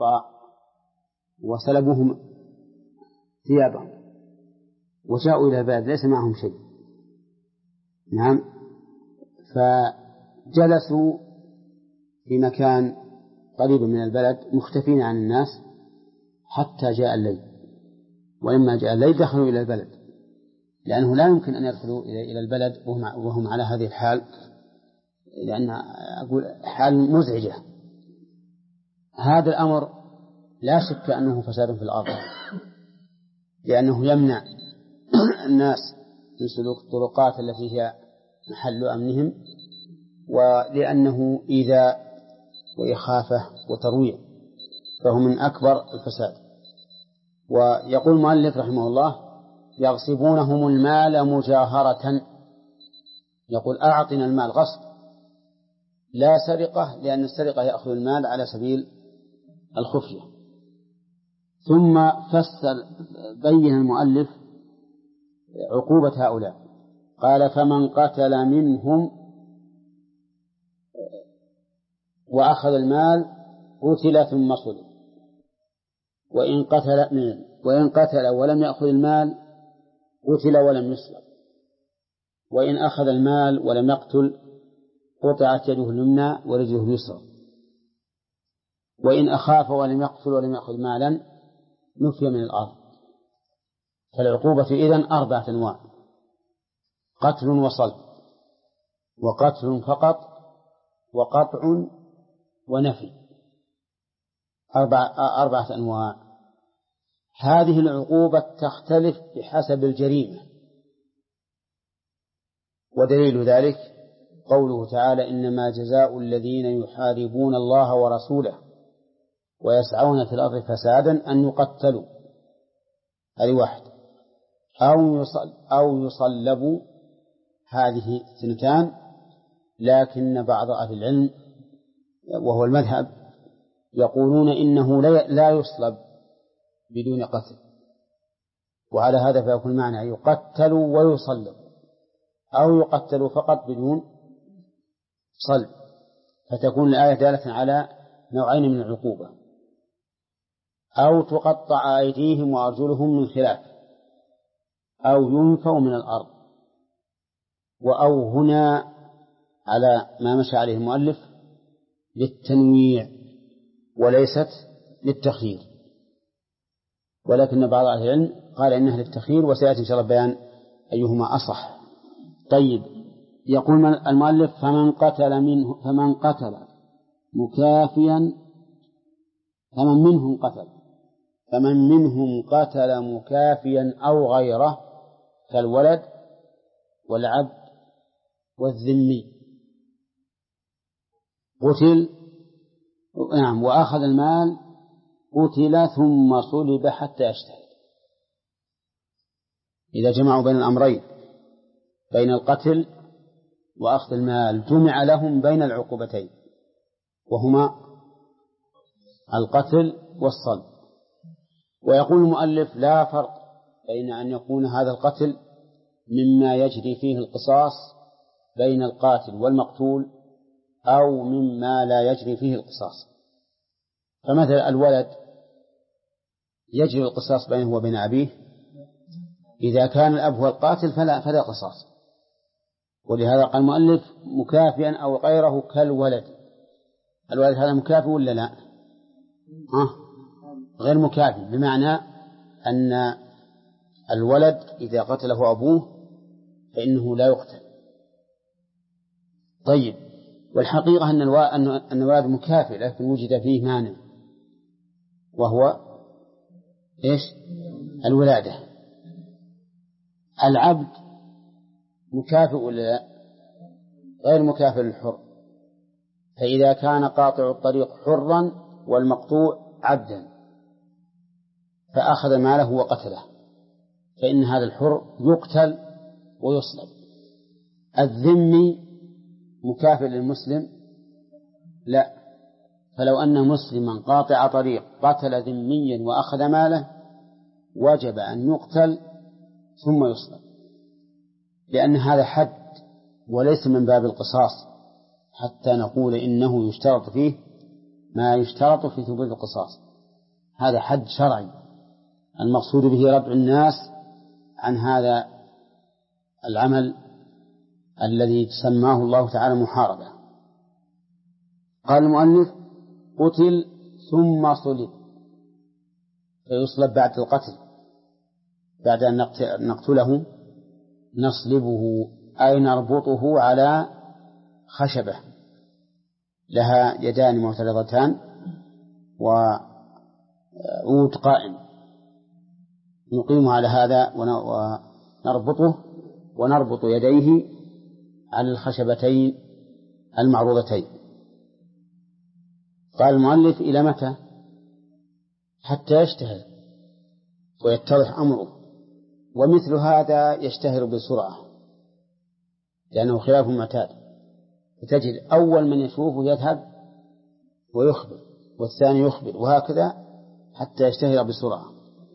القطاع وسلبوهم ثيابهم وجاءوا إلى البلد ليس معهم شيء. نعم. فجلسوا في مكان قريب من البلد مختفين عن الناس حتى جاء الليل، ولما جاء الليل دخلوا إلى البلد، لأنه لا يمكن أن يدخلوا إلى البلد وهم على هذه الحال، لأن أقول حال مزعجة. هذا الأمر لا شك أنه فساد في الأرض، لأنه يمنع الناس من سلوك الطرقات التي هي محل أمنهم، ولأنه إيذاء وإخافة وترويع، فهو من أكبر الفساد. ويقول المؤلف رحمه الله: يغصبونهم المال مجاهرة. يقول أعطنا المال غصب لا سرقة، لأن السرقة يأخذ المال على سبيل الخفية. ثم بين المؤلف عقوبة هؤلاء، قال: فمن قتل منهم وأخذ المال قتل ثم صلب، وإن قتل ولم يأخذ المال قتل ولم يصلب، وإن أخذ المال ولم يقتل قطعت يده اليمنى ورجله اليسرى، وإن أخاف ولم يقتل ولم يأخذ مالا نفي من الأرض. فالعقوبة إذن 4 أنواع: قتل وصلب، وقتل فقط، وقطع، ونفي. 4 أنواع. هذه العقوبة تختلف بحسب الجريمة، ودليل ذلك قوله تعالى: إنما جزاء الذين يحاربون الله ورسوله ويسعون في الأرض فسادا أن يقتلوا، هذه واحد، أو يصلبوا، هذه 2. لكن بعض أهل العلم وهو المذهب يقولون إنه لا يصلب بدون قتل، وعلى هذا فيكون معنى يقتل ويصلب، أو يقتل فقط بدون صلب، فتكون الآية دالة على نوعين من العقوبة: أو تقطع أيديهم وأرجلهم من خلاف، أو ينفوا من الأرض. وأو هنا على ما مشى عليه المؤلف للتنويع وليست للتخيير، ولكن بعض أهل العلم قال إنها للتخيير، وسيأتي إن شاء الله بيان أيهما أصح. طيب، يقول المؤلف: فمن قتل مكافيا، فمن منهم قتل مكافيا أو غيره كالولد والعبد والذمي قتل، نعم، وأخذ المال قتل ثم صلب حتى يجتهد. إذا جمعوا بين الأمرين، بين القتل وأخذ المال، جمع لهم بين العقوبتين، وهما القتل والصلب. ويقول المؤلف: لا فرق بين أن يكون هذا القتل مما يجري فيه القصاص بين القاتل والمقتول، أو مما لا يجري فيه القصاص. فمثلا الولد يجري القصاص بينه وبين أبيه، إذا كان الأب هو القاتل فلا قصاص. ولهذا قال المؤلف: مكافئا أو غيره كالولد. الولد هذا مكافئ ولا لا؟ غير مكافئ، بمعنى أن الولد إذا قتله أبوه فإنه لا يقتل. طيب، والحقيقة أن الولد مكافئ، لكن وجد فيه مانع، وهو إيش؟ الولادة. العبد مكافئ ولا لا؟ غير مكافئ للحر. فإذا كان قاطع الطريق حرا والمقطوع عبدا فأخذ ماله وقتله، فإن هذا الحر يقتل ويصلب. الذمي مكافئ للمسلم؟ لا. فلو أن مسلما قاطع طريق قتل ذميا وأخذ ماله وجب أن يقتل ثم يصلب، لأن هذا حد وليس من باب القصاص، حتى نقول إنه يشترط فيه ما يشترط في ثبوت القصاص. هذا حد شرعي المقصود به ردع الناس عن هذا العمل الذي سماه الله تعالى محاربة. قال المؤلف قتل ثم صلب، فيصلب بعد القتل، بعد أن نقتله نصلبه أي نربطه على خشبة لها يدان معترضتان وعود قائم، نقيم على هذا ونربطه ونربط يديه على الخشبتين المعروضتين. قال المؤلف إلى متى؟ حتى يشتهر ويتضح أمره، ومثل هذا يشتهر بسرعة لأنه خلاف المعتاد، فتجد أول من يشوفه يذهب ويخبر والثاني يخبر وهكذا حتى يشتهر بسرعة.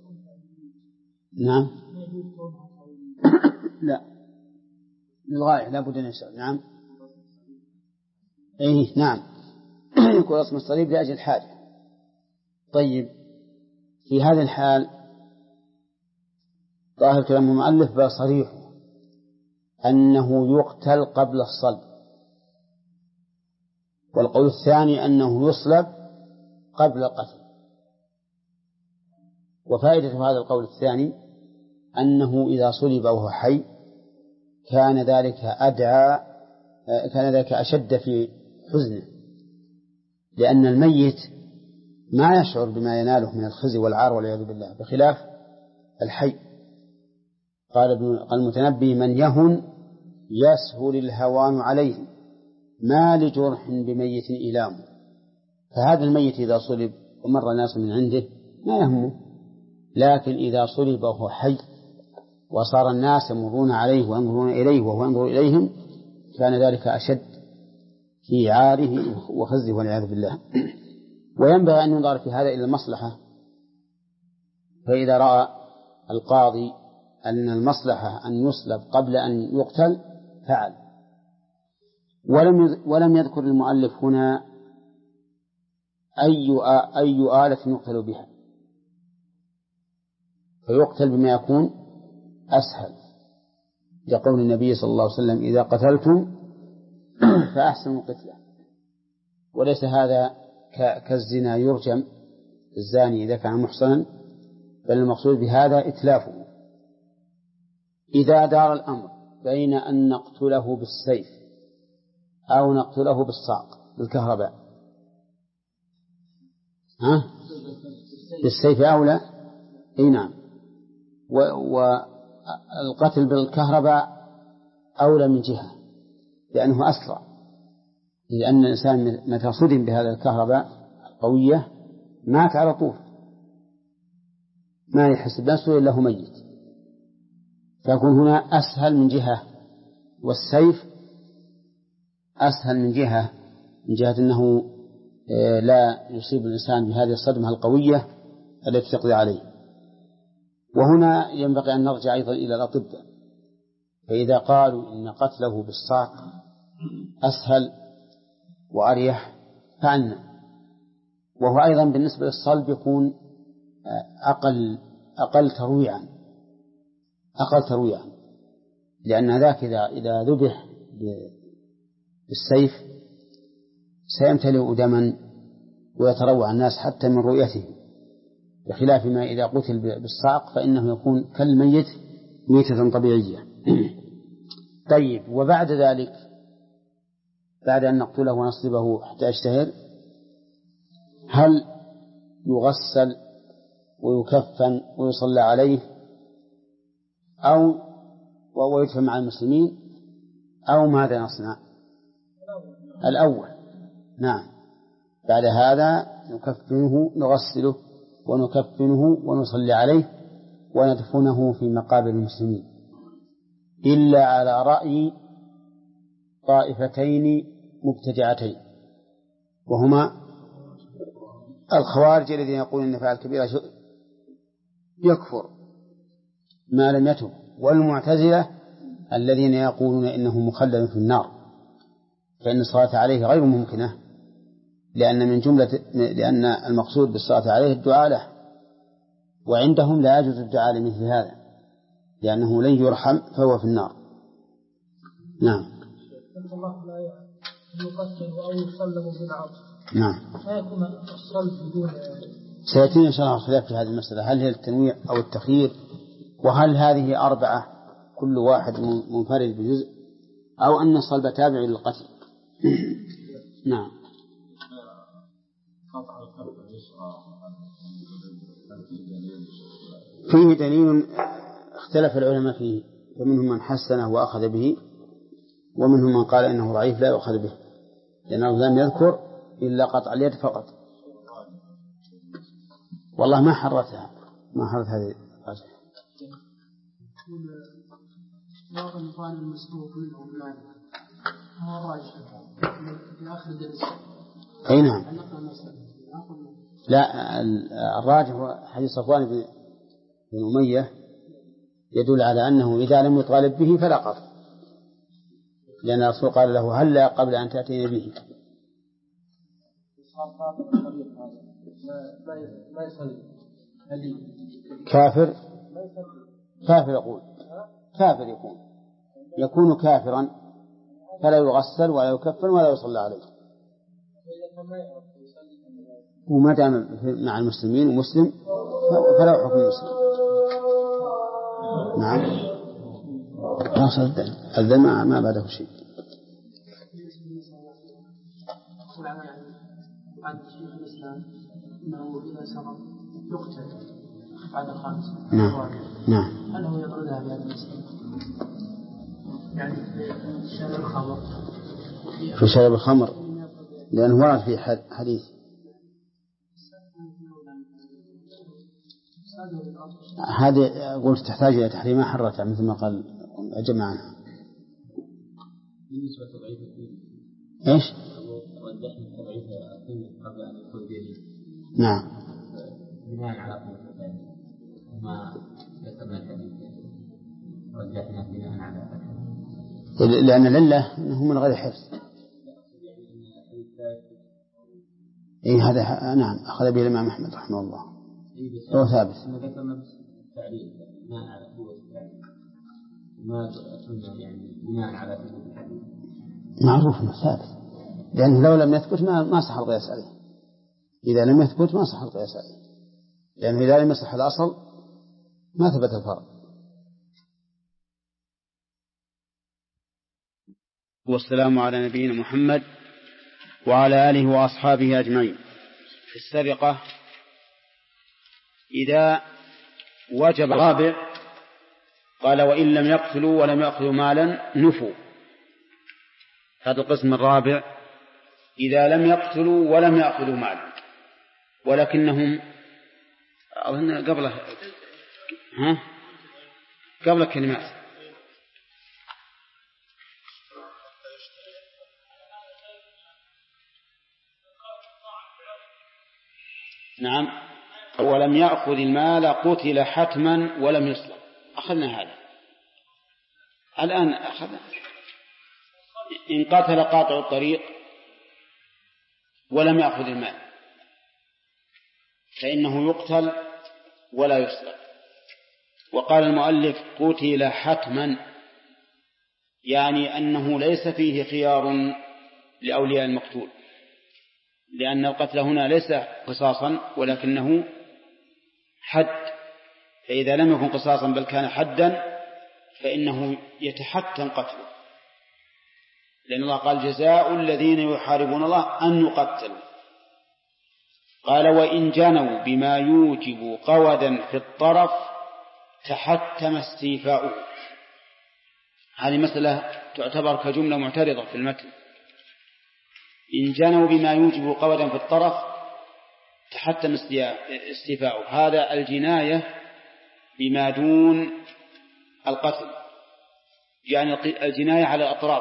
نعم. لا للغاية لا بد أن يشتهر. نعم. أي نعم يكون اسم الصليب لأجل الحاجة. طيب في هذا الحال ظاهر كلام المؤلف بل صريح أنه يقتل قبل الصلب، والقول الثاني أنه يصلب قبل القتل. وفائدة هذا القول الثاني أنه إذا صلب وهو حي كان ذلك أشد في حزنه، لأن الميت ما يشعر بما يناله من الخزي والعار والعياذ بالله بخلاف الحي. قال المتنبي من يهن يسهل الهوان عليه ما لجرح بميت إلام. فهذا الميت إذا صلب ومر ناس من عنده ما يهمه، لكن إذا صلب وهو حي وصار الناس يمرون عليه وينظرون إليه وهو ينظر إليهم كان ذلك أشد في عاره وخزه والعياذ بالله. وينبغي أن ينظر في هذا إلى المصلحة، فإذا رأى القاضي أن المصلحة أن يصلب قبل أن يقتل فعل. ولم يذكر المؤلف هنا أي آلة يقتل بها، فيقتل بما يكون أسهل، لقول النبي صلى الله عليه وسلم إذا قتلتم فأحسنوا القتلة. وليس هذا كالزنا يرجم الزاني إذا كان محصنا، بل المقصود بهذا إتلافه. إذا دار الأمر بين أن نقتله بالسيف أو نقتله بالصاق بالكهرباء، بالسيف أولى. أي نعم. والقتل بالكهرباء أولى من جهة لأنه أسرع، لأن الإنسان متى صدم بهذا الكهرباء القوية مات على طول، ما يحس بنفسه إلا هو ميت، فيكون هنا أسهل من جهة. والسيف أسهل من جهة أنه لا يصيب الإنسان بهذه الصدمة القوية التي تقضي عليه. وهنا ينبغي أن نرجع أيضا إلى الأطباء، فإذا قالوا إن قتله بالصاق أسهل وأريح فعلنا. وهو أيضا بالنسبة للصلب يكون أقل ترويعا، لأن ذاك إذا ذبح بالسيف سيمتلئ دما ويتروع الناس حتى من رؤيته، بخلاف ما إذا قتل بالصعق فإنه يكون كالميت ميتة طبيعية. طيب وبعد ذلك بعد أن نقتله ونصلبه حتى يشتهر هل يغسل ويكفن ويصلى عليه أو ويدفن مع المسلمين أو ماذا نصنع؟ الأول نعم. بعد هذا نغسله ونكفنه ونصلي عليه وندفنه في مقابر المسلمين، إلا على رأي طائفتين مبتدعتين، وهما الخوارج الذين يقولون إن فعل كبيرة يكفر ما لم يتب، والمعتزلة الذين يقولون إنه مخلد في النار، فإن الصلاة عليه غير ممكنة، لأن المقصود بالصلاة عليه الدعاء له وعندهم لا يجوز الدعاء لمثل هذا لأنه لن يرحم فهو في النار. نعم. الله لا يقتل أو يسلم بالعرض. نعم. فيكون الصلب بدون. سيأتينا إن شاء الله الخلاف في هذه المسألة، هل هي التنويع أو التخيير، وهل هذه 4 كل واحد منفرد بجزء، أو أن الصلب تابع للقتل. نعم. فيه دليل اختلف العلماء فيه، فمنهم من حسنه وأخذ به، ومنهم من قال إنه ضعيف لا يؤخذ به، لأنه لم يذكر إلا قطع اليد فقط. والله ما حرتها، ما حرت هذه الراجح. أي نعم. لا، الراجح هو حديث صفوان بن أمية يدل على أنه إذا لم يطالب به فلا قطع، لأن الرسول قال له هلا قبل أن تأتيني به. كافر يقول كافر يكون كافرا فلا يغسل ولا يكفن ولا يصلى عليه، وما دام مع المسلمين ومسلم فلا حكم المسلم. نعم. الذم ما بعده شيء. عن شيخ الإسلام أنه إذا سرق يقتل بعد الخامس. نعم. هل هو يطردها بهذا المسلم؟ يعني في شرب الخمر. في شرب الخمر لأنه ورد في حديث. هذه قلت تحتاج إلى تحريم حرتها مثل ما قال أجمع عنها. إيش؟ قبل أن يدخل به. نعم. بناء على ما ذكرنا الحديث رجحنا بناء على لأن لله أنه من غير حفظ. إيه هذا نعم أخذ به الإمام أحمد رحمه الله. هو ثابت. ذكرنا التعليل بناء على قوة التعليل ما يعني بناء على الحديث معروف أنه ثابت، لأنه لو لم يثبت ما صح القياس عليه. إذا لم يثبت ما صح القياس عليه، لأنه إذا لم يصح الأصل ما ثبت الفرق. والسلام على نبينا محمد وعلى آله وأصحابه أجمعين. في السرقة إذا وجب الرابع قال وإن لم يقتلوا ولم يأخذوا مالا نفوا. هذا القسم الرابع إذا لم يقتلوا ولم يأخذوا مالا، ولكنهم أظن قبل كلمات نعم. ولم يأخذ المال قتل حتما ولم يصلب. أخذنا هذا الآن. إن قتل قاطع الطريق ولم يأخذ المال فإنه يقتل ولا يصلب. وقال المؤلف قتل حتما، يعني أنه ليس فيه خيار لأولياء المقتول، لأن القتل هنا ليس قصاصا ولكنه حد، فإذا لم يكن قصاصا بل كان حدا فإنه يتحتم قتله، لأن الله قال جزاء الذين يحاربون الله أن يقتلوا. قال وإن جنوا بما يوجب قودا في الطرف تحتم استيفاؤه. هذه مسألة تعتبر كجملة معترضة في المتن. إن جنوا بما يوجب قودا في الطرف تحتم استيفاؤه. هذا الجناية بما دون القتل، يعني الجناية على الأطراف.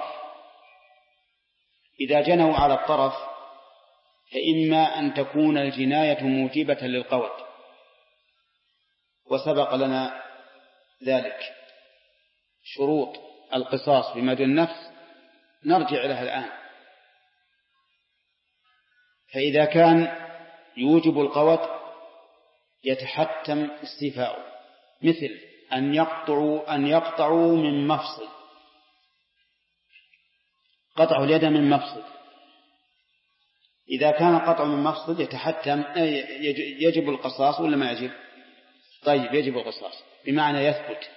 إذا جنوا على الطرف فإما أن تكون الجناية موجبة للقود، وسبق لنا ذلك. شروط القصاص بما دون النفس نرجع لها الآن. فإذا كان يوجب القود يتحتم استيفاؤه، مثل أن يقطعوا من مفصل، قطعوا اليد من مفصل. إذا كان قطع من مفصل يتحتم يجب القصاص ولا ما يجب؟ طيب يجب القصاص بمعنى يثبت،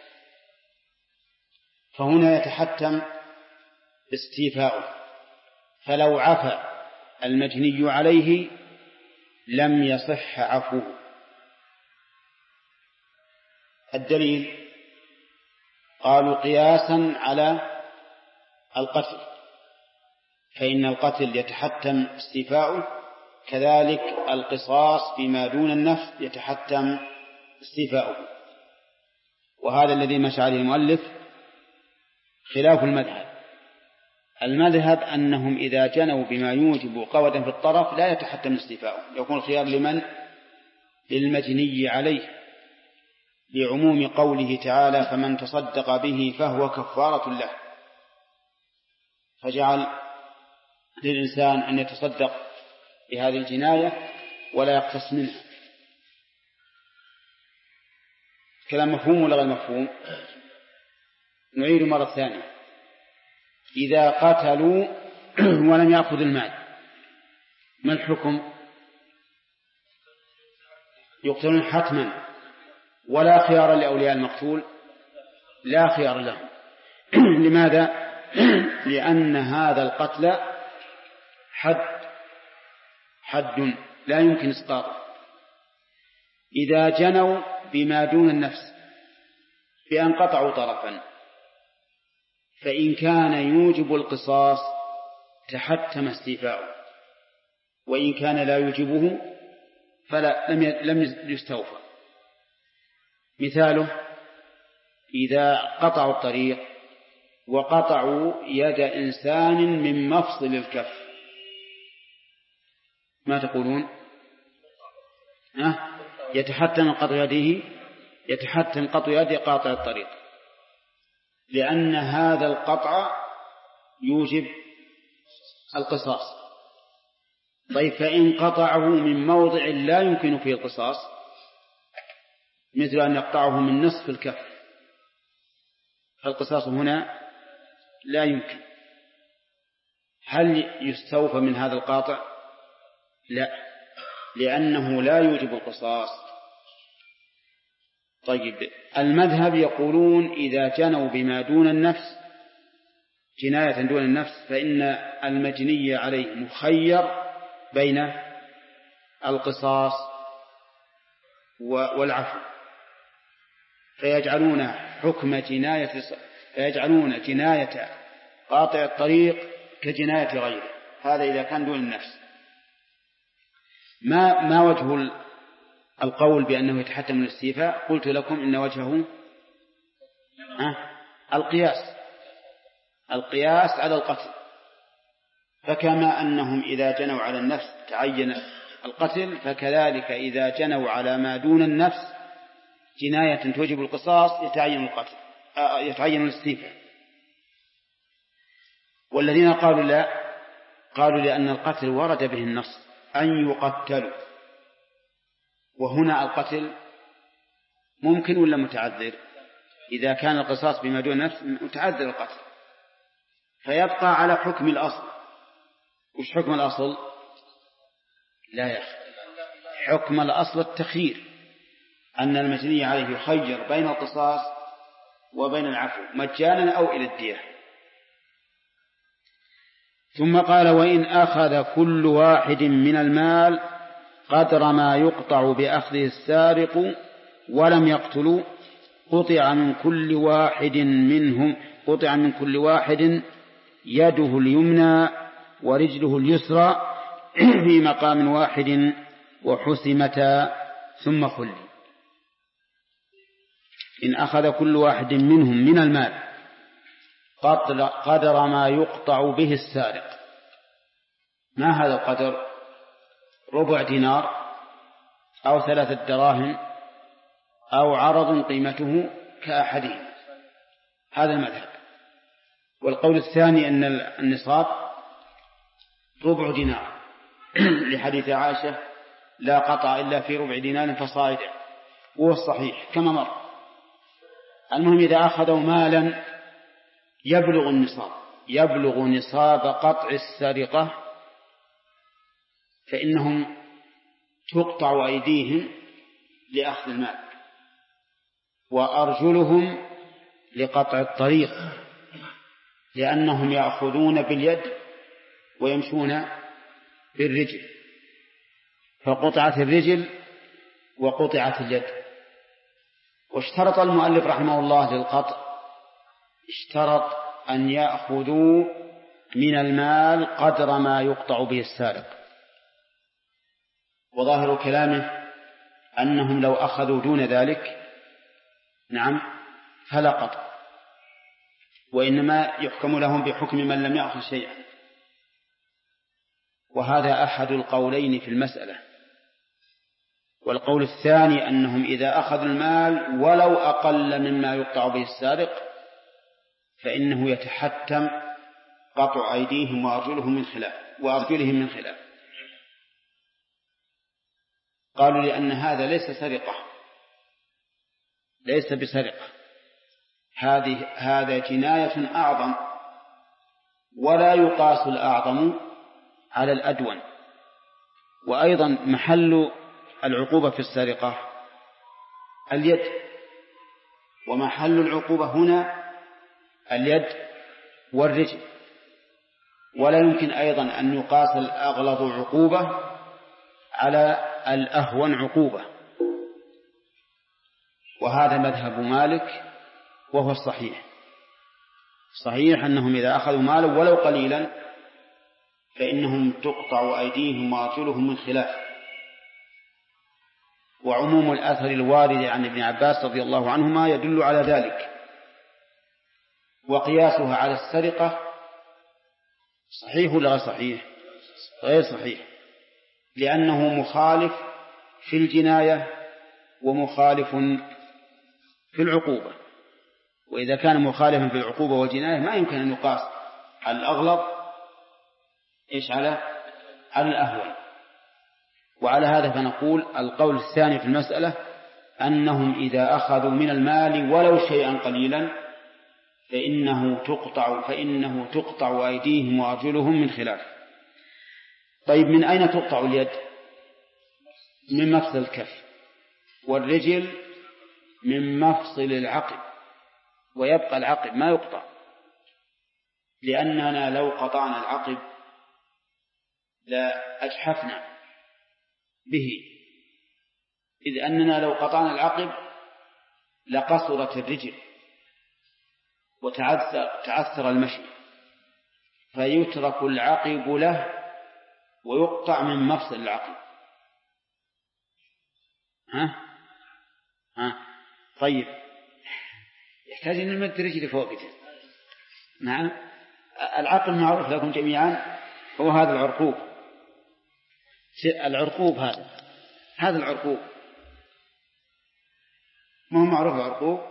فهنا يتحتم استيفاؤه، فلو عفى المجني عليه لم يصح عفوه. الدليل قالوا قياسا على القتل، فإن القتل يتحتم استيفاؤه، كذلك القصاص فيما دون النفس يتحتم استيفاؤه. وهذا الذي مشى عليه المؤلف خلاف المذهب أنهم إذا جنوا بما يوجب قودا في الطرف لا يتحتم استيفاؤه، يكون الخيار لمن؟ للمجني عليه، لعموم قوله تعالى فمن تصدق به فهو كفارة له، فجعل للإنسان أن يتصدق بهذه الجناية ولا يقتص منها. كلام مفهوم ولا غير مفهوم؟ نعيد مرة ثانية. إذا قتلوا ولم يأخذ المال ما الحكم؟ يقتلون حتما، ولا خيار لأولياء المقتول، لا خيار لهم. لماذا؟ لأن هذا القتل حد لا يمكن إسقاطه. إذا جنوا بما دون النفس بأن قطعوا طرفا، فإن كان يوجب القصاص تحتم استيفاؤه، وإن كان لا يوجبه فلا لم يستوفى. مثاله إذا قطعوا الطريق وقطعوا يد إنسان من مفصل الكف، ما تقولون؟ يتحتم قطع يده، يتحتم قطع يد قاطع الطريق، لأن هذا القطع يوجب القصاص. طيب فإن قطعه من موضع لا يمكن فيه القصاص، مثل أن يقطعه من نصف الكف، فالقصاص هنا لا يمكن. هل يستوفى من هذا القاطع؟ لا، لأنه لا يوجب القصاص. طيب المذهب يقولون إذا جنوا بما دون النفس جناية دون النفس فإن المجني عليه مخير بين القصاص والعفو، فيجعلون جناية قاطع الطريق كجناية غيره، هذا إذا كان دون النفس. ما وجه القول بأنه يتحتم الاستيفاء؟ قلت لكم إن وجهه القياس على القتل، فكما أنهم إذا جنوا على النفس تعين القتل، فكذلك إذا جنوا على ما دون النفس جناية توجب القصاص يتعين القتل، يتعين الاستيفاء. والذين قالوا لا، قالوا لأن القتل ورد به النص أن يقتلوا، وهنا القتل ممكن ولا متعذر؟ إذا كان القصاص بما دون نفس متعذر القتل، فيبقى على حكم الأصل. وش حكم الأصل؟ لا يا أخي، حكم الأصل التخيير، أن المجني عليه يخير بين القصاص وبين العفو مجانا أو إلى الدية. ثم قال وإن أخذ كل واحد من المال قدر ما يقطع بأخذه السارق ولم يقتل قطع من كل واحد يده اليمنى ورجله اليسرى في مقام واحد وحسمتا ثم خلي. إن أخذ كل واحد منهم من المال قدر ما يقطع به السارق. ما هذا القدر؟ ربع دينار أو 3 دراهم أو عرض قيمته كأحدهم، هذا المذهب. والقول الثاني أن النصاب ربع دينار لحديث عائشة لا قطع إلا في ربع دينار فصاعدا، وهو الصحيح كما مر. المهم إذا أخذوا مالا يبلغ نصاب قطع السرقة فإنهم تقطع أيديهم لأخذ المال وأرجلهم لقطع الطريق، لأنهم يأخذون باليد ويمشون بالرجل، فقطعت الرجل وقطعت اليد. واشترط المؤلف رحمه الله للقطع، اشترط أن يأخذوا من المال قدر ما يقطع به السارق، وظاهر كلامه أنهم لو أخذوا دون ذلك نعم فلا قطع، وإنما يحكم لهم بحكم من لم يأخذ شيئا. وهذا أحد القولين في المسألة. والقول الثاني أنهم إذا أخذوا المال ولو أقل مما يقطع به السارق فإنه يتحتم قطع أيديهم وأرجلهم من خلاف. قالوا لأن هذا ليس سرقة، ليس بسرقة، هذا جناية أعظم، ولا يقاس الأعظم على الأدون. وأيضا محل العقوبة في السرقة اليد، ومحل العقوبة هنا اليد والرجل، ولا يمكن أيضا أن يقاس الأغلظ عقوبة على الأهون عقوبة. وهذا مذهب مالك وهو الصحيح. صحيح أنهم إذا أخذوا مالا ولو قليلا فإنهم تقطع أيديهم وأرجلهم من خلاف. وعموم الأثر الوارد عن ابن عباس رضي الله عنهما يدل على ذلك. وقياسها على السرقة صحيح ولا غير صحيح؟ غير صحيح، لأنه مخالف في الجناية ومخالف في العقوبة. وإذا كان مخالفا في العقوبة والجناية ما يمكن أن يقاس على الأغلظ على الأهون. وعلى هذا فنقول القول الثاني في المسألة أنهم إذا أخذوا من المال ولو شيئا قليلا فإنه تقطع أيديهم وأرجلهم من خلاف. طيب من أين تقطع اليد؟ من مفصل الكف، والرجل من مفصل العقب، ويبقى العقب ما يقطع، لأننا لو قطعنا العقب لا أجحفنا به، إذ أننا لو قطعنا العقب لقصرت الرجل وتعثر المشي، فيترك العقب له ويقطع من مفصل العقب. طيب يحتاج أن نمد رجل فوق كده. نعم العقل معروف لكم جميعا هو هذا العرقوب، هذا العرقوب ما هو معروف العرقوب.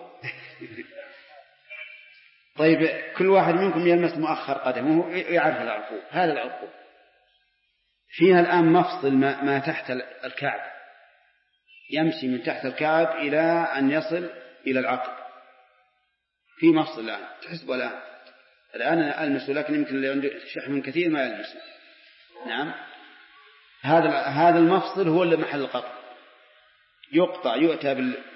طيب كل واحد منكم يلمس مؤخر قدمه يعرف العرقوب. هذا العرقوب فيها الآن مفصل ما تحت الكعب، يمشي من تحت الكعب إلى أن يصل إلى العقب، في مفصل الآن تحسبه الآن أنا ألمسه، لكن يمكن اللي عنده شحم كثير ما يلمسه. نعم هذا المفصل هو اللي محل القطع، يؤتى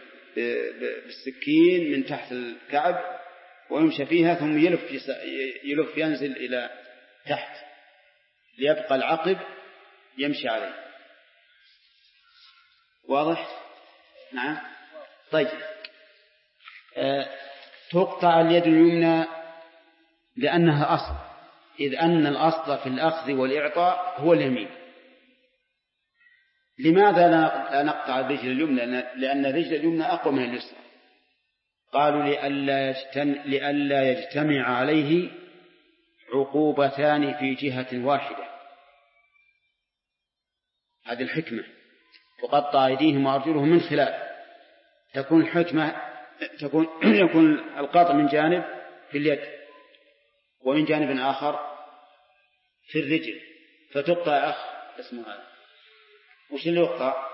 بالسكين من تحت الكعب ويمشى فيها، ثم يلف ينزل إلى تحت ليبقى العقب يمشي عليه. واضح؟ نعم. طيب تقطع اليد اليمنى لأنها أصل، إذ أن الأصل في الأخذ والإعطاء هو اليمين. لماذا لا نقطع الرجل اليمنى؟ لأن الرجل اليمنى أقوى من اليسرى. قالوا لئلا يجتمع عليه عقوبتان في جهة واحدة، هذه الحكمة. تقطع أيديهم وأرجلهم من خلاف، تكون يكون القطع من جانب في اليد ومن جانب آخر في الرجل، فتقطع اسمه هذا وش اللي يقطع؟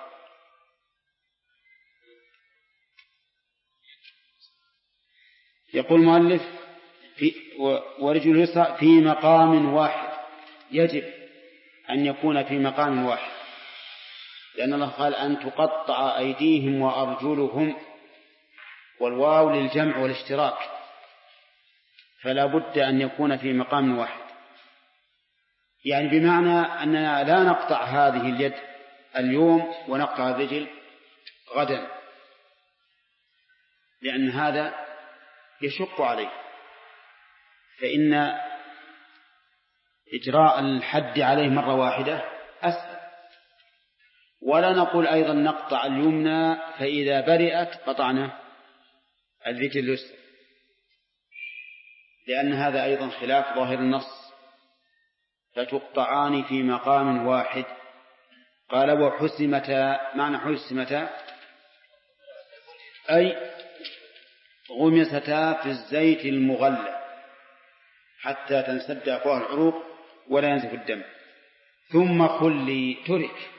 يقول المؤلف ورجل اليسرى في مقام واحد، يجب أن يكون في مقام واحد، لأن الله قال أن تقطع أيديهم وأرجلهم، والواو للجمع والاشتراك، فلا بد أن يكون في مقام واحد، يعني بمعنى أننا لا نقطع هذه اليد اليوم ونقطع الرجل غدا، لأن هذا يشق عليه، فإن إجراء الحد عليه مرة واحدة أسهل. ولا نقول أيضا نقطع اليمنى فإذا برئت قطعنا الرجل اليسرى، لأن هذا أيضا خلاف ظاهر النص، فتقطعان في مقام واحد. قال وحسمتا، معنى حسمتا أي غمستا في الزيت المغلى حتى تنسد أفواه العروق ولا ينزف الدم، ثم خلي ترك.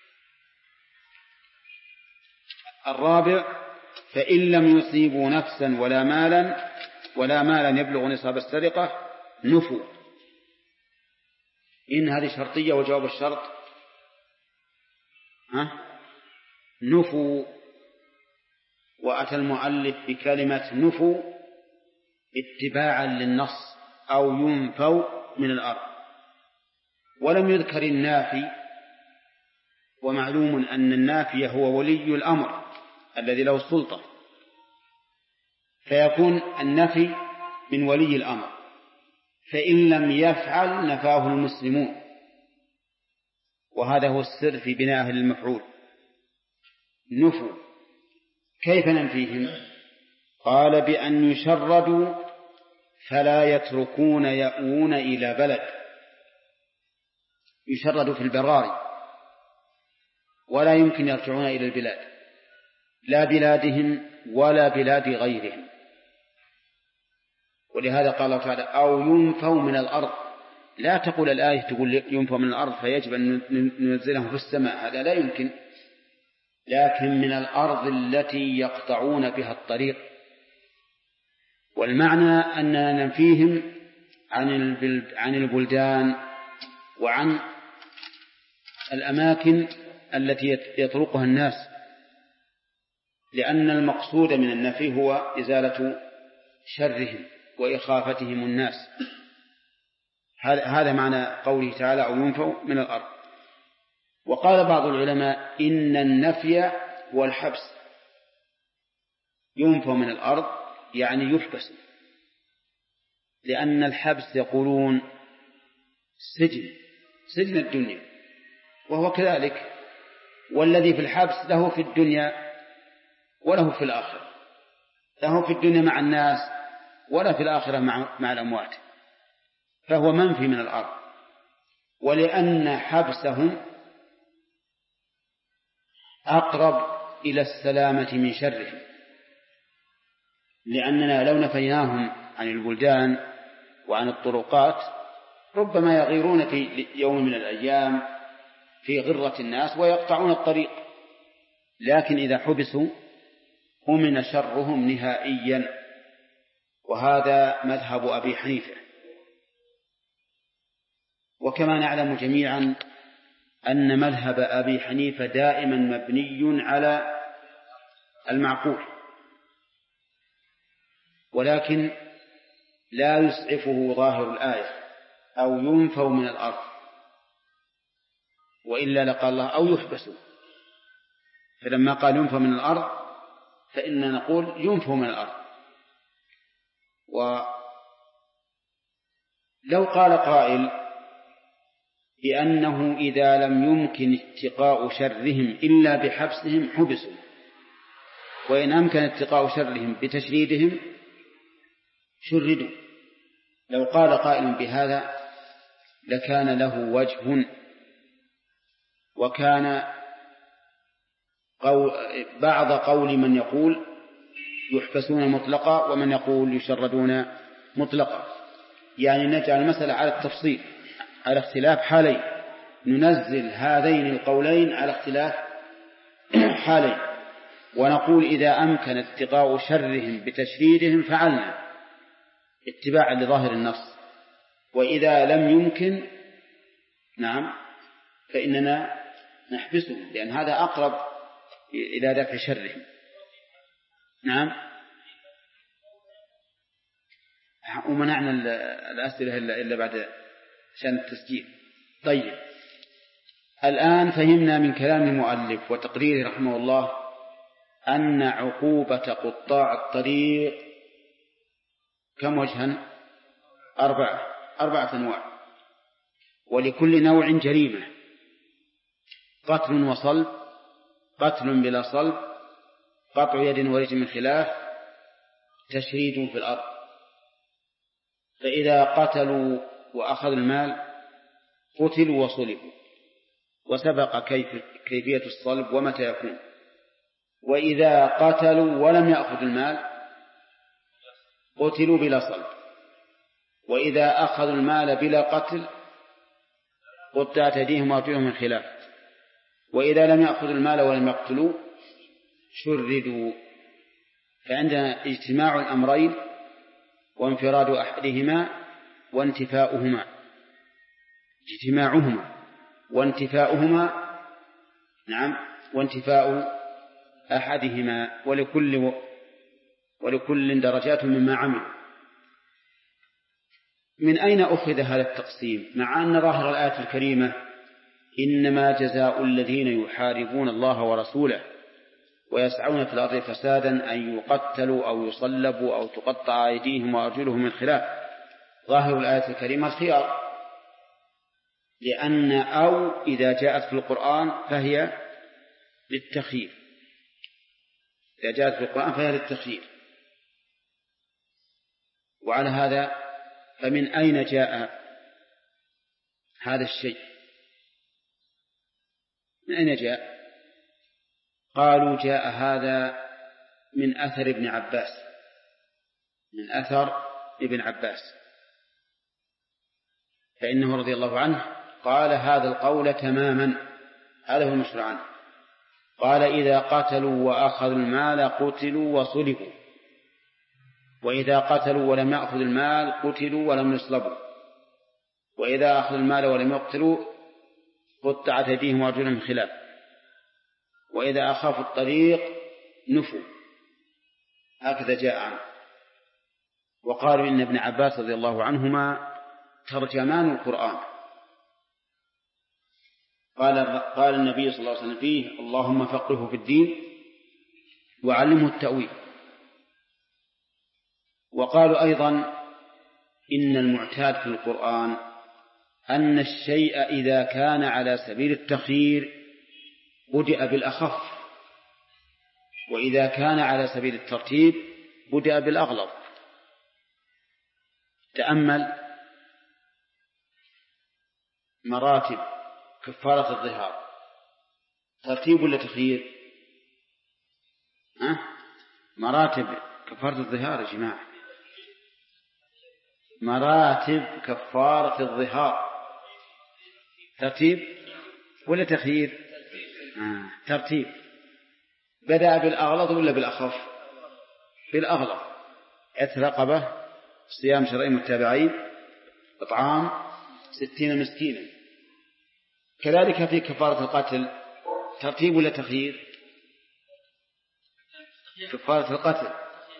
الرابع فإن لم يصيبوا نفسا ولا مالا يبلغ نصاب السرقة نفوا. إن هذه شرطية، وجواب الشرط نفوا. وأتى المؤلف بكلمة نفوا اتباعا للنص، أو ينفوا من الأرض، ولم يذكر النافي. ومعلوم أن النافي هو ولي الأمر الذي له السلطة، فيكون النفي من ولي الأمر، فإن لم يفعل نفاه المسلمون، وهذا هو السر في بناء المفعول. نفوا كيف ننفيهم؟ قال بأن يشردوا فلا يتركون يأوون إلى بلد. يشردوا في البراري ولا يمكن يرجعون إلى البلاد، لا بلادهم ولا بلاد غيرهم. ولهذا قال الله تعالى أو ينفوا من الأرض. لا تقول الآية تقول ينفوا من الأرض فيجب أن ننزلهم في السماء، هذا لا يمكن، لكن من الأرض التي يقطعون بها الطريق. والمعنى أننا ننفيهم عن البلدان وعن الأماكن التي يطرقها الناس، لأن المقصود من النفي هو إزالة شرهم وإخافتهم الناس. هذا معنى قوله تعالى أو ينفوا من الأرض. وقال بعض العلماء إن النفي والحبس. ينفوا من الأرض يعني يحبس، لأن الحبس يقولون سجن الدنيا، وهو كذلك، والذي في الحبس له في الدنيا وله في الآخرة، له في الدنيا مع الناس ولا في الآخرة مع الأموات، فهو منفي من الأرض. ولأن حبسهم أقرب إلى السلامة من شرهم، لأننا لو نفيناهم عن البلدان وعن الطرقات ربما يغيرون في يوم من الأيام في غرة الناس ويقطعون الطريق، لكن إذا حبسوا أمن شرهم نهائيا. وهذا مذهب أبي حنيفة. وكما نعلم جميعا أن مذهب أبي حنيفة دائما مبني على المعقول، ولكن لا يسعفه ظاهر الآية أو ينفوا من الأرض، وإلا لقال الله أو يحبسوا. فلما قال ينفوا من الأرض فإننا نقول ينفوا من الأرض. ولو قال قائل بأنه إذا لم يمكن اتقاء شرهم إلا بحبسهم حبسوا، وإن أمكن اتقاء شرهم بتشريدهم شردوا، لو قال قائل بهذا لكان له وجه. وكان بعض قول من يقول يحبسون مطلقا ومن يقول يشردون مطلقا، يعني نجعل المسألة على التفصيل على اختلاف حالين، ننزل هذين القولين على اختلاف حالين، ونقول إذا أمكن اتقاء شرهم بتشريدهم فعلنا اتباعا لظاهر النص، وإذا لم يمكن نعم فإننا نحبسهم، لأن هذا أقرب إلى دفع شرهم. نعم، ومنعنا الأسئلة إلا بعد عشان التسجيل. طيب، الآن فهمنا من كلام المؤلف وتقريره رحمه الله أن عقوبة قطاع الطريق كم وجها؟ 4 أنواع، ولكل نوع جريمة: قتل وصلب، قتل بلا صلب، قطع يد ورجل من خلاف، تشريد في الأرض. فإذا قتلوا وأخذوا المال قتلوا وصلبوا، وسبق كيفية الصلب ومتى يكون. وإذا قتلوا ولم يأخذوا المال قتلوا بلا صلب، وإذا أخذوا المال بلا قتل قطعت أيديهم وأرجلهم من خلاف، وإذا لم يأخذوا المال ولم يقتلوا شردوا. فعندنا اجتماع الأمرين وانفراد أحدهما وانتفاؤهما، اجتماعهما وانتفاؤهما، نعم، وانتفاء أحدهما، ولكل درجات مما عمل. من أين أخذ هذا التقسيم مع أن ظاهر الآية الكريمة إنما جزاء الذين يحاربون الله ورسوله ويسعون في الأرض فسادا أن يقتلوا أو يصلبوا أو تقطع أيديهم وأرجلهم من خلاف؟ ظاهر الآية الكريمة الخيار، لأن أو إذا جاءت في القرآن فهي للتخيير، إذا جاءت في القرآن فهي للتخيير. وعلى هذا فمن أين جاء هذا الشيء؟ من أين جاء؟ قالوا جاء هذا من أثر ابن عباس، من أثر ابن عباس، فإنه رضي الله عنه قال هذا القول تماما، هذا هو المشروع عنه. قال إذا قتلوا وأخذوا المال قتلوا وصلبوا، وإذا قتلوا ولم يأخذوا المال قتلوا ولم يصلبوا، وإذا أخذوا المال ولم يقتلوا قطعت أيديهم وأرجلهم من خلاف، وإذا أخافوا الطريق نفوا. هكذا جاء عنه. وقالوا إن ابن عباس رضي الله ترجمان القرآن. قال النبي صلى الله عليه وسلم فيه اللهم فقهه في الدين وعلمه التأويل. وقالوا أيضا إن المعتاد في القرآن أن الشيء إذا كان على سبيل التخيير بدأ بالأخف، وإذا كان على سبيل الترتيب بدأ بالأغلظ. تأمل مراتب كفارة الظهار، ترتيب ولا تخيير؟ مراتب كفارة الظهار يا جماعة، مراتب كفارة الظهار ترتيب ولا تخيير؟ ترتيب. بدأ بالأغلظ ولا بالأخف؟ بالأغلظ. عتق رقبة، صيام شهرين متتابعين، إطعام 60 مسكينا. كذلك في كفارة القتل ترتيب ولا تخيير؟ كفارة القتل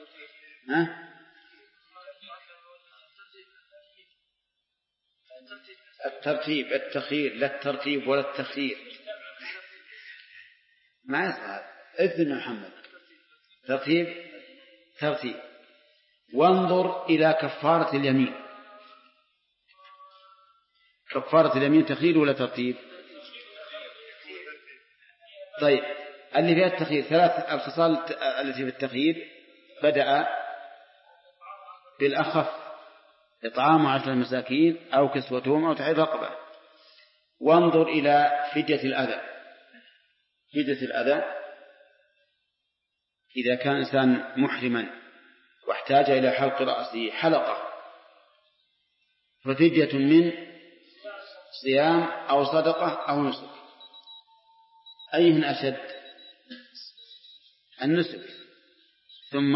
الترتيب، التخيير، لا الترتيب ولا التخيير. ما يصح. إذن محمد ترتيب. وانظر إلى كفارة اليمين، كفارة اليمين تخيير ولا ترتيب؟ طيب، اللي فيها التخيير 3 الخصال التي في التخيير بدأ بالأخف، إطعام 10 مساكين أو كسوتهم أو تحرير رقبة. وانظر إلى فدية الأذى. فدية الأذى إذا كان إنسان محرما واحتاج إلى حلق رأسه حلقة ففدية من صيام أو صدقة أو نسك، أيهن أشد؟ النسك، ثم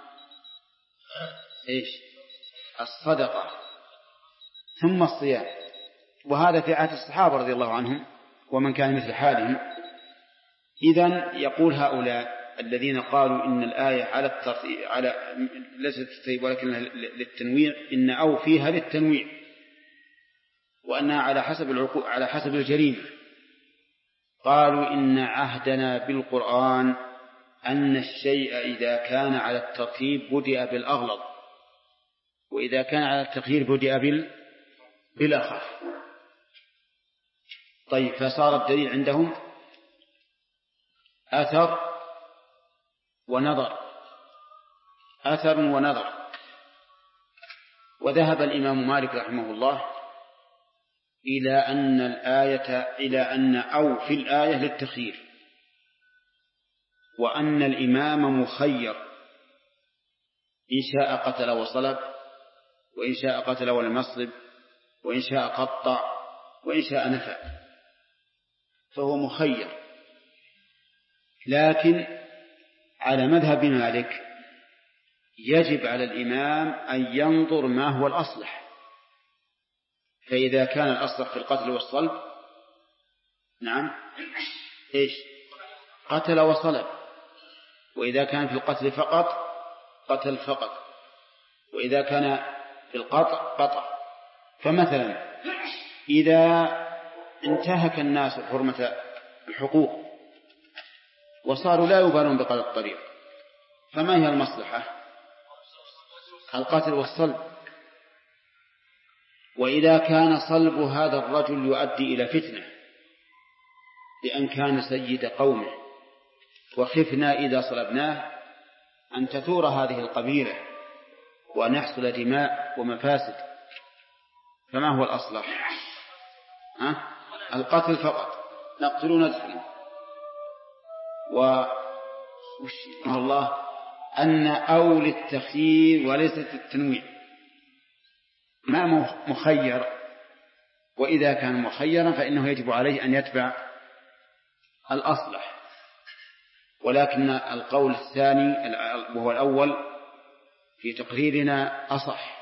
إيش؟ الصدقة، ثم الصيام. وهذا في عهد الصحابة رضي الله عنهم ومن كان مثل حالهم. إذن يقول هؤلاء الذين قالوا إن الآية على ليست للترتيب ولكنها للتنويع، إن أو فيها للتنويع، وأنها على حسب الجريمة. قالوا إن عهدنا بالقرآن أن الشيء إذا كان على الترتيب بدأ بالأغلظ، وإذا كان على التخيير بدأ بالأخف. طيب، فصار الدليل عندهم أثر ونظر، أثر ونظر. وذهب الإمام مالك رحمه الله إلى أن أو في الآية للتخيير، وأن الإمام مخير إن شاء قتل وصلب، وإن شاء قتل ولم يصلب، وإن شاء قطع، وإن شاء نفع، فهو مخير. لكن على مذهب مالك يجب على الإمام أن ينظر ما هو الأصلح، فإذا كان الأصلح في القتل والصلب، نعم، إيش؟ قتل وصلب. وإذا كان في القتل فقط قتل فقط، وإذا كان في القطع قطع. فمثلا إذا انتهك الناس حرمة الحقوق وصاروا لا يبالون بقتل الطريق، فما هي المصلحة؟ القتل والصلب. وإذا كان صلب هذا الرجل يؤدي إلى فتنة لأن كان سيد قومه، وخفنا إذا صلبناه أن تثور هذه القبيلة وأن يحصل دماء ومفاسد، فما هو الأصلح؟ القتل فقط، نقتل ندفن. والله أن أو للتخيير وليست التنويع، ما مخير، وإذا كان مخيرا فإنه يجب عليه أن يتبع الأصلح. ولكن القول الثاني وهو الأول في تقريرنا أصح،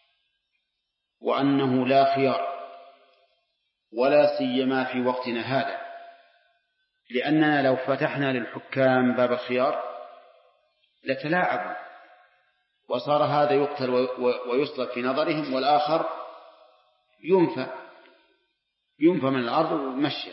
وأنه لا خيار، ولا سيما في وقتنا هذا، لأننا لو فتحنا للحكام باب الخيار لتلاعبوا، وصار هذا يقتل ويصلب في نظرهم، والآخر ينفى من الأرض ومشي.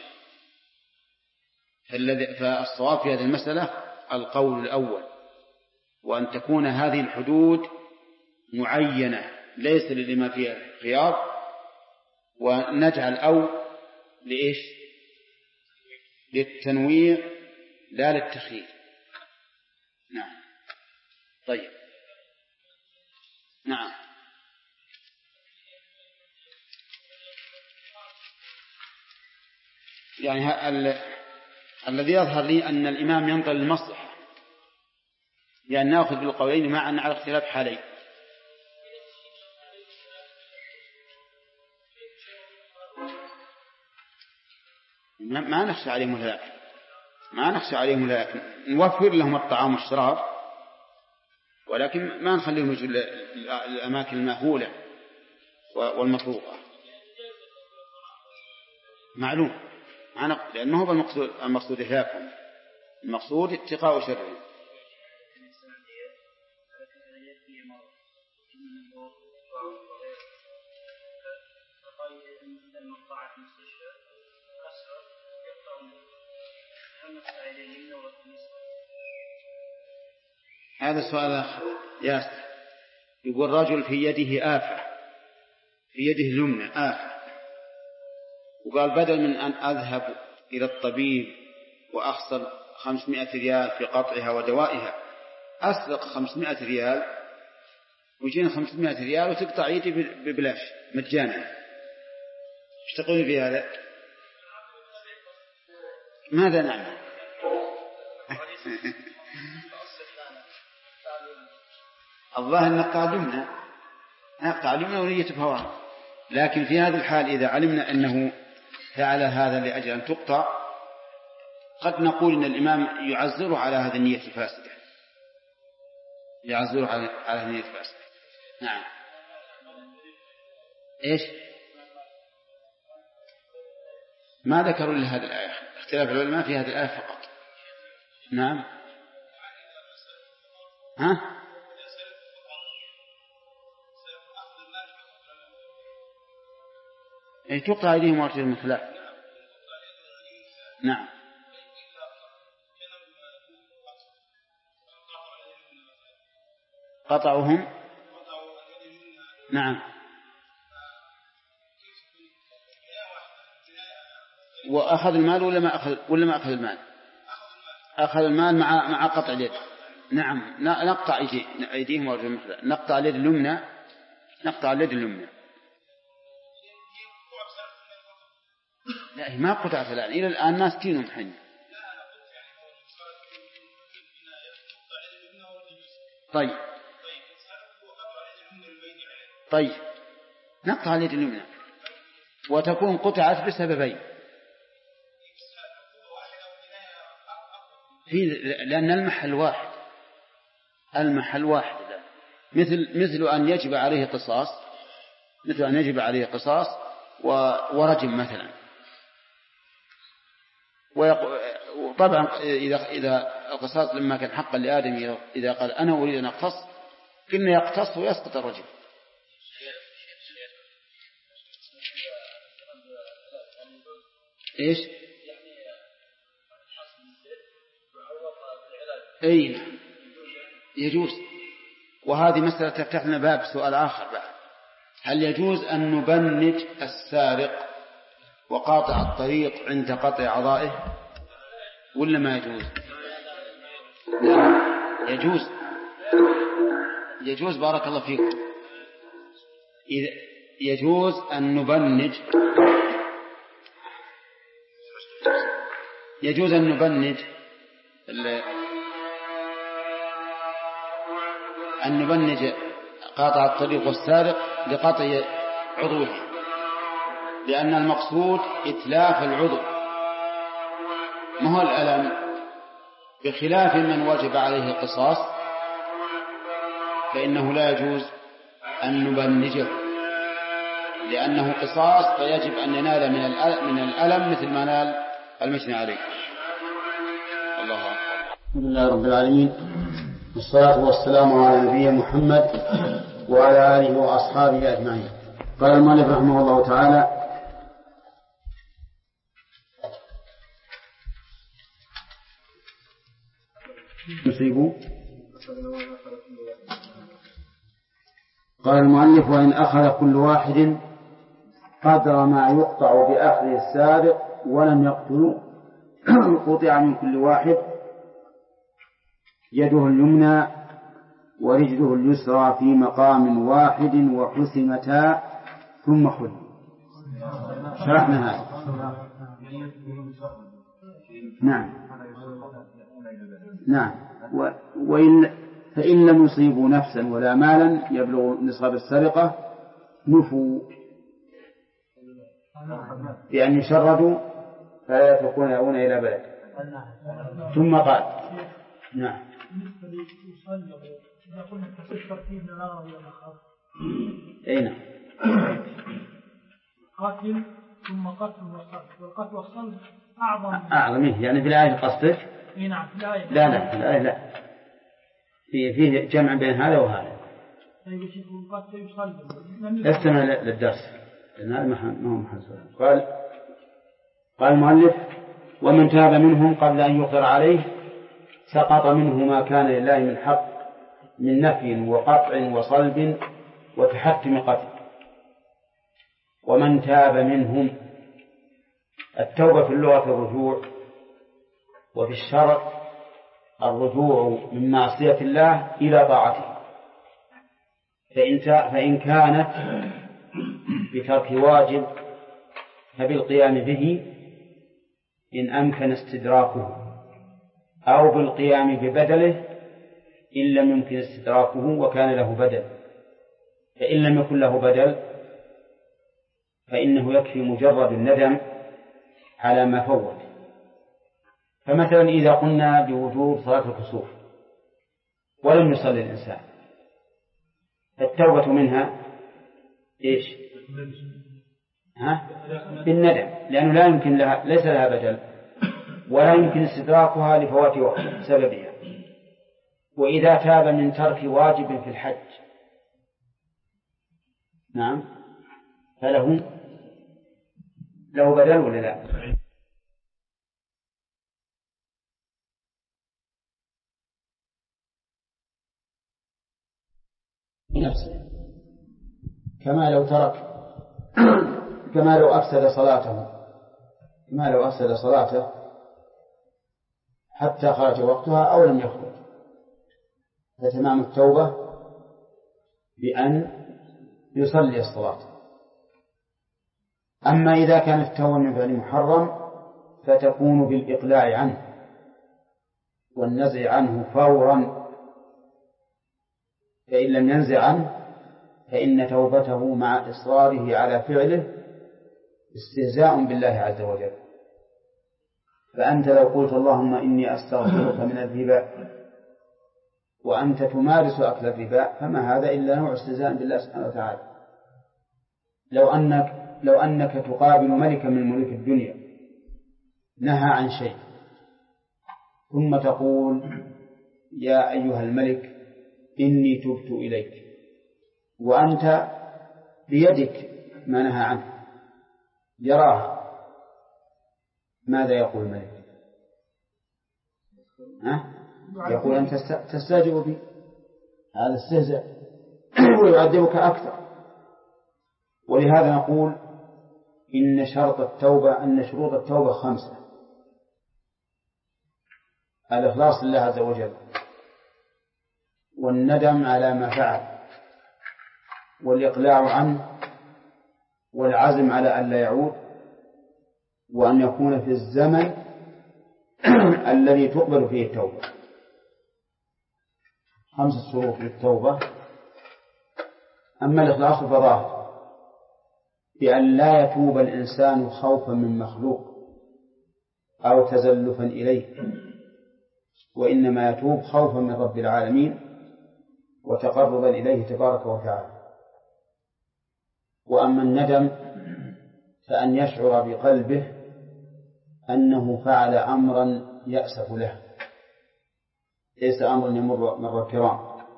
فالصواب في هذه المسألة القول الأول، وأن تكون هذه الحدود معينة ليس لما فيها خيار، ونجعل أو لإيش؟ للتنويع لا للتخيير. نعم. طيب، نعم. يعني الذي يظهر لي أن الإمام ينظر للمصلحة، يعني نأخذ بالقولين معا على اختلاف حالين. ما نخشى عليهم الهلاك، نوفر لهم الطعام والشراب، ولكن ما نخليهم يجوا الأماكن المأهولة والمطروقة. معلوم، لأنه هو المقصود إهلاكهم، المقصود اتقاء شرهم. هذا سؤال ياسر. يقول رجل في يده آفة، في يده اليمنى آفة، وقال بدل من أن أذهب إلى الطبيب وأخسر 500 ريال في قطعها ودوائها، أسرق 500 ريال ويجينا 500 ريال وتقطع يدي ببلاش مجانا. ايش تقول في هذا؟ ماذا نعمل؟ الظاهر نقطع اليمنى ونية بهوان. لكن في هذه الحال إذا علمنا أنه فعل هذا لأجل أن تقطع قد نقول إن الإمام يعذره على هذه النية الفاسدة، يعذره على هذه النية الفاسدة. نعم. إيش؟ ما ذكروا لهذه الآية، اختلاف العلماء في هذه الآية فقط. نعم. ها؟ أي تقطع أيديهم وأرجلهم من خلاف. نعم. قطعهم. نعم. وأخذ المال ولا ما أخذ المال؟ أخذ المال مع قطع اليد. نعم. نقطع أيديهم وأرجلهم من خلاف. نقطع اليد اليمنى. نقطع اليد اليمنى. لا، ما قطعت الآن، إلى الآن ناس كينهم حين. طيب نقطع اليد اليمنى وتكون قطعت بسببين. لأن المحل واحد مثل أن يجب عليه قصاص، ورجم مثلا. وطبعا إذا القصاص لما كان حقا لآدم إذا قال أنا أريد أن أقتص قلنا يقتص ويسقط الرجم. إيش؟ أي يجوز. وهذه مسألة تفتح لنا باب سؤال آخر بعد. هل يجوز أن نبنج السارق وقاطع الطريق عند قطع أعضائه ولا ما يجوز؟ يجوز بارك الله فيكم. يجوز أن نبنج قاطع الطريق والسارق لقطع عضوه، لأن المقصود إتلاف العضو ما هو الألم، بخلاف من وجب عليه القصاص فإنه لا يجوز أن نبنجه لأنه قصاص، فيجب أن ينال من الألم مثل ما نال المجني عليه. الله أكبر. الحمد لله رب العالمين، والصلاة والسلام على نبينا محمد وعلى آله وأصحابه أجمعين. قال المؤلف رحمه الله تعالى: قال المؤلف: وإن أخذ كل واحد قدر ما يقطع بأخذ السارق ولم يقتل قطع من كل واحد يده اليمنى ورجله اليسرى في مقام واحد وحسمتا ثم خذ. شرحنا هذا. نعم. فإن لم يصيبوا نفسا ولا مالا يبلغ نصاب السرقة نفوا بأن يشردوا فلا يتركون يأوون إلى بلد. ثم قال: نعم. أين؟ قتل ثم قتل وصلب، والقتل والصلب أعظم يعني في الآية قصدك؟ نعم في الآية. لا في الآية لا، فيه جمع بين هذا وهذا. استمع للدرس لأن هذا ما هو محل. قال المؤلف: ومن تاب منهم قبل أن يقدر عليه سقط منه ما كان لله من حق من نفي وقطع وصلب وتحتم قتل. ومن تاب منهم، التوبة في اللغة الرجوع، وفي الشرع الرجوع من معصية الله إلى طاعته. فإن كانت بترك واجب فبالقيام به إن أمكن استدراكه، أو بالقيام ببدله إن لم يمكن استدراكه وكان له بدل. فإن لم يكن له بدل فإنه يكفي مجرد الندم على ما فوت. فمثلا إذا قلنا بوجوب صلاة الكسوف ولم يصلي الإنسان، التوبة منها إيش؟ بالندم، لأنه لا يمكن لها، ليس لها بدل ولا يمكن استدراكها لفوات سببها. وإذا تاب من ترك واجب في الحج نعم فله بدل ولا لا؟ نفسه كما لو أفسد صلاته حتى خرج وقتها أو لم يخرج، فتمام التوبة بأن يصلي الصلاة. أما إذا كانت التوبة من فعل محرم فتكون بالإقلاع عنه والنزع عنه فورا، فإن لم ينزع عنه فإن توبته مع إصراره على فعله استهزاء بالله عز وجل. فأنت لو قلت اللهم إني أستغفرك من الربا وأنت تمارس أكل الربا فما هذا إلا نوع استهزاء بالله سبحانه وتعالى. لو أنك تقابل ملكا من ملوك الدنيا نهى عن شيء ثم تقول يا أيها الملك إني تبت إليك، وأنت بيدك ما نهى عنه يراه، ماذا يقول الملك؟ يقول أنت تستهزئ بي، هذا استهزاء ويعذبك أكثر. ولهذا نقول إن شروط التوبة 5: الإخلاص لله عز وجل، والندم على ما فعل، والإقلاع عنه، والعزم على أن لا يعود، وأن يكون في الزمن الذي تقبل فيه التوبة. 5 شروط للتوبة. أما الإخلاص فظاهر بأن لا يتوب الإنسان خوفا من مخلوق أو تزلفا إليه، وإنما يتوب خوفا من رب العالمين وتقربا إليه تبارك وتعالى. وأما الندم فأن يشعر بقلبه أنه فعل أمرا يأسف له، ليس أمرا يمر مر الكرام.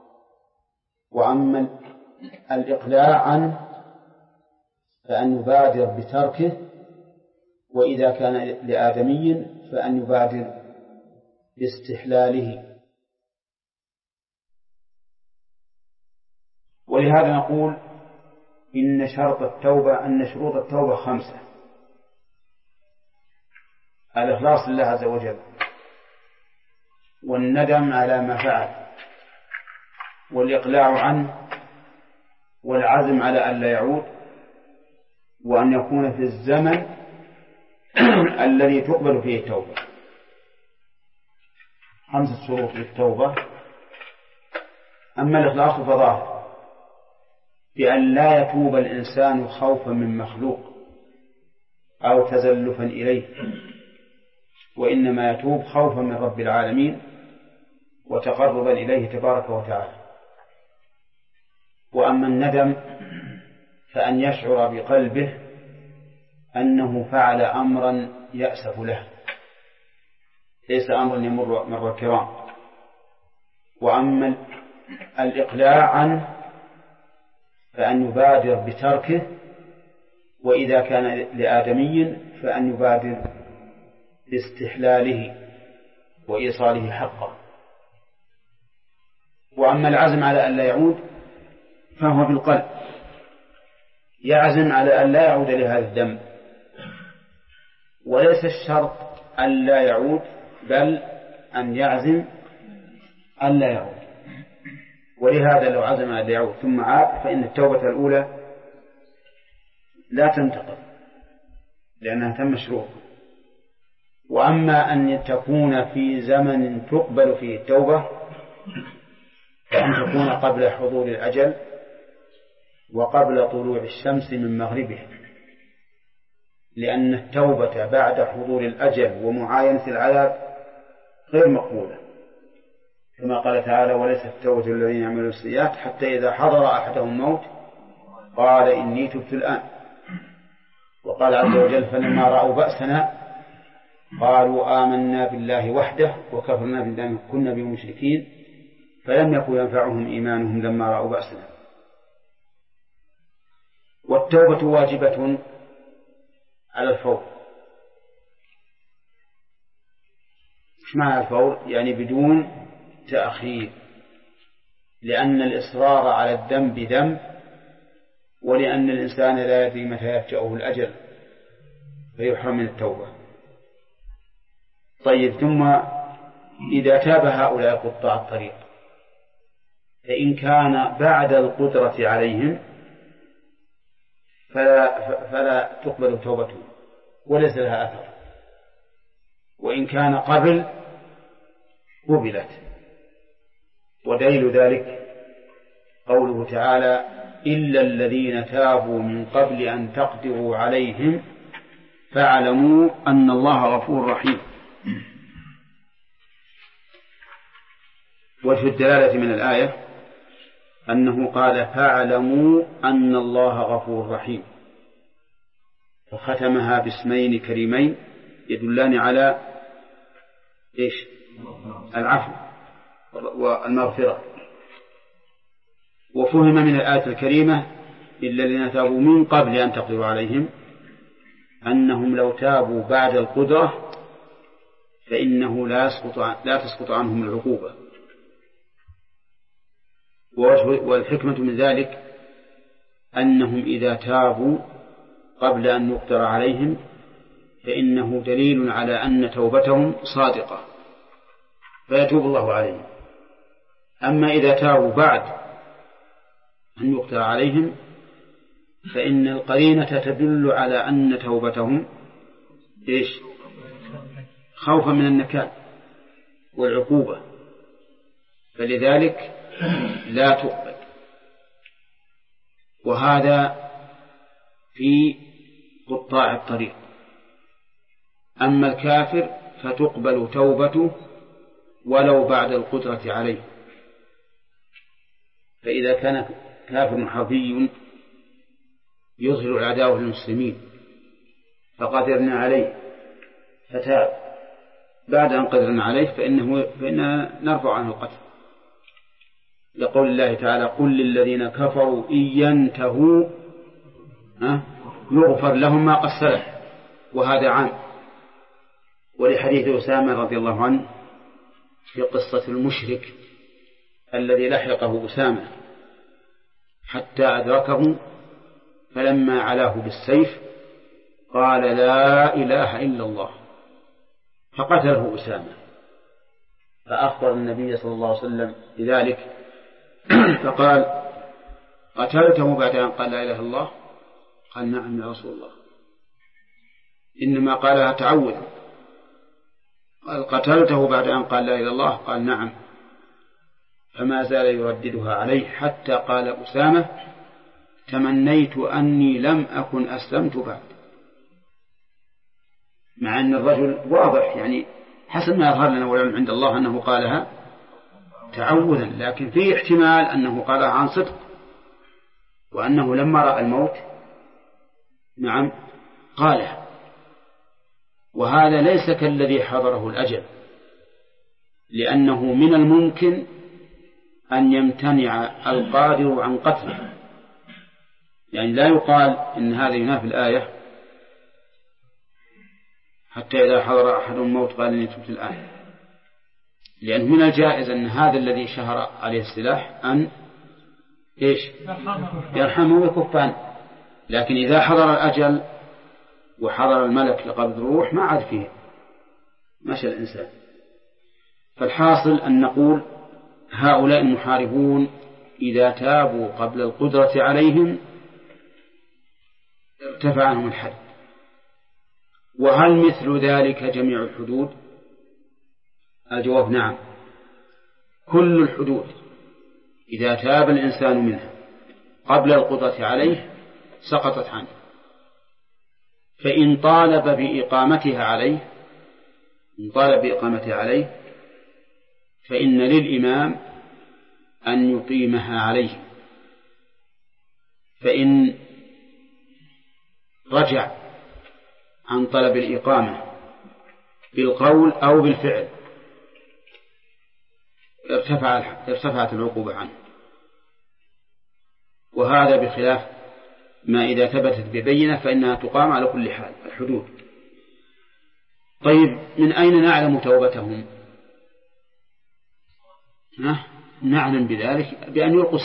وأما الإقلاع عنه فأن يبادر بتركه، وإذا كان لآدمي فأن يبادر باستحلاله. ولهذا نقول إن شروط التوبة 5: الإخلاص لله عز وجل، والندم على ما فعل، والإقلاع عنه، والعزم على أن لا يعود، وأن يكون في الزمن الذي تقبل فيه التوبة. 5 شروط للتوبة. أما الإخلاص فظاهر بأن لا يتوب الإنسان خوفا من مخلوق أو تزلفا إليه، وإنما يتوب خوفا من رب العالمين وتقربا إليه تبارك وتعالى. وأما الندم فأن يشعر بقلبه أنه فعل أمرا يأسف له، ليس أمرا يمر مر الكرام. وأما الإقلاع عنه فأن يبادر بتركه، وإذا كان لآدمي فأن يبادر باستحلاله وإيصاله حقه. وأما العزم على أن لا يعود فهو بالقلب، يعزم على أن لا يعود لهذا الذنب، وليس الشرط أن لا يعود، بل أن يعزم أن لا يعود. ولهذا لو عزم أن لا يعود ثم عاد فإن التوبة الأولى لا تنتقض لأنها تم شروط. وأما أن تكون في زمن تقبل فيه التوبة فأن تكون قبل حضور الأجل وقبل طلوع الشمس من مغربه، لأن التوبة بعد حضور الأجل ومعاينة العذاب غير مقبولة، كما قال تعالى: وليست التوبة الذين يعملون السيئات حتى إذا حضر أحدهم الموت قال إني تبت الآن. وقال عز وجل: فلما رأوا بأسنا قالوا آمنا بالله وحده وكفرنا بما كنا به مشركين فلم يكن ينفعهم إيمانهم لما رأوا بأسنا. والتوبة واجبة على الفور. ايش معنى الفور؟ يعني بدون تأخير، لأن الإصرار على الذنب ذنب، ولأن الإنسان لا يدري متى يفجأه الأجل فيحرم من التوبة. طيب، ثم إذا تاب هؤلاء قطاع الطريق فإن كان بعد القدرة عليهم فلا تقبل توبتهم وليس لها أثر، وإن كان قبل قبلت. ودليل ذلك قوله تعالى: إلا الذين تابوا من قبل أن تقدروا عليهم فاعلموا أن الله غفور رحيم. وجه الدلالة من الآية أنه قال: فاعلموا أن الله غفور رحيم، فختمها باسمين كريمين يدلان على إيش؟ العفو والمغفرة. وفهم من الآية الكريمة إلا الذين تابوا من قبل أن تقدروا عليهم أنهم لو تابوا بعد القدرة فإنه لا تسقط عنهم العقوبة. والحكمة من ذلك أنهم إذا تابوا قبل أن يقدر عليهم فإنه دليل على أن توبتهم صادقة فيتوب الله عليهم. أما إذا تابوا بعد أن يقدر عليهم فإن القرينة تدل على أن توبتهم إيش؟ خوفا من النكال والعقوبة، فلذلك لا تقبل. وهذا في قطاع الطريق. أما الكافر فتقبل توبته ولو بعد القدرة عليه. فإذا كان كافر حربي يظهر العداوة للمسلمين فقدرنا عليه فتاب بعد أن قدرنا عليه فإننا نرفع عنه القتل، لقول الله تعالى: قل للذين كفروا إن ينتهوا يغفر لهم ما قد سلف. وهذا عام. ولحديث أسامة رضي الله عنه في قصة المشرك الذي لحقه أسامة حتى أدركه فلما علاه بالسيف قال: لا إله إلا الله، فقتله أسامة. فأخبر النبي صلى الله عليه وسلم بذلك فقال: قتلته بعد أن قال لا إله إلا الله؟ قال: نعم يا رسول الله، إنما قالها تعوذا. قال: قتلته بعد أن قال لا إله إلا الله؟ قال: نعم. فما زال يرددها عليه حتى قال أسامة: تمنيت أني لم أكن أسلمت بعد. مع أن الرجل واضح يعني حسب ما يظهر لنا والعلم عند الله أنه قالها تعوذا، لكن فيه احتمال أنه قالها عن صدق، وأنه لما رأى الموت نعم قالها. وهذا ليس كالذي حضره الأجل، لأنه من الممكن أن يمتنع القادر عن قتله. يعني لا يقال إن هذا ينافي الآية حتى إذا حضر أحد الموت قال إني تبت الآن، لأن من الجائز أن هذا الذي شهر عليه السلاح أن إيش؟ يرحمه ويكف عنه. لكن إذا حضر الأجل وحضر الملك لقبض الروح ما عاد فيه مشى الإنسان. فالحاصل أن نقول هؤلاء المحاربون إذا تابوا قبل القدرة عليهم ارتفع عنهم الحد. وهل مثل ذلك جميع الحدود؟ الجواب نعم، كل الحدود إذا تاب الإنسان منها قبل القدرة عليه سقطت عنه. فإن طالب بإقامتها عليه فإن للإمام أن يقيمها عليه. فإن رجع عن طلب الإقامة بالقول أو بالفعل ارتفعت العقوبة عنه، وهذا بخلاف ما إذا ثبتت ببينة فإنها تقام على كل حال الحدود. طيب، من أين نعلم توبتهم؟ نعلم بذلك بأن يلقوا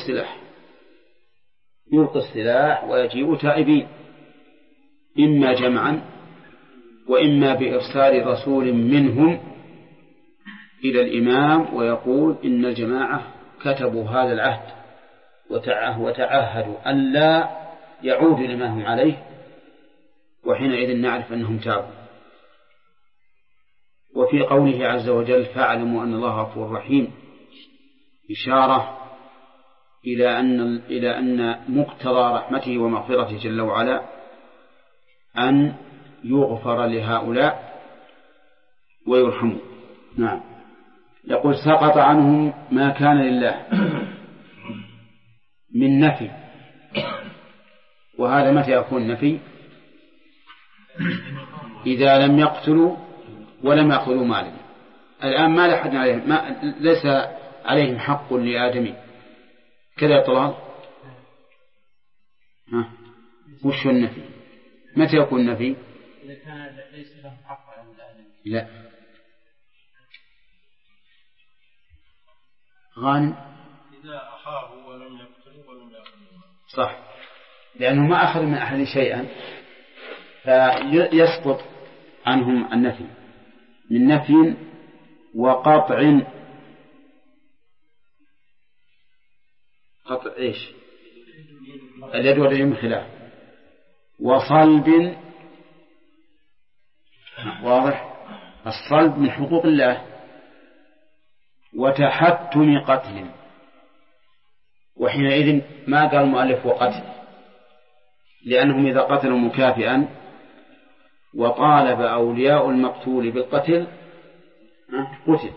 السلاح ويجيئوا تائبين، إما جمعا وإما بإرسال رسول منهم إلى الإمام ويقول إن الجماعة كتبوا هذا العهد وتعهدوا أن لا يعود لما هم عليه، وحينئذ نعرف أنهم تابوا. وفي قوله عز وجل فاعلموا أن الله غفور رحيم إشارة إلى أن مقتضى رحمته ومغفرته جل وعلا أن يغفر لهؤلاء ويرحموا. نعم. يقول سقط عنهم ما كان لله من نفي، وهذا متى يكون نفي؟ إذا لم يقتلوا ولم يأخذوا مالا. الآن ما لحد عليهم، ليس عليهم حق لآدمي كذا طلال. وش النفي؟ متى يكون نفي؟ إذا كان ليس لهم حق على الآدمي. لا، غانم إذا أخاه ولم يقتلوا ولم يأخذوا. صح، لأنه ما أخذ من أحد شيئا فيسقط عنهم النفي من نفي وقطع. قطع إيش؟ اليد والرجل خلاف. وصلب، واضح، الصلب من حقوق الله. وتحتم قتل، وحينئذ ما قال المؤلف وقتل، لأنهم إذا قتلوا مكافئا وطالب أولياء المقتول بالقتل قتل،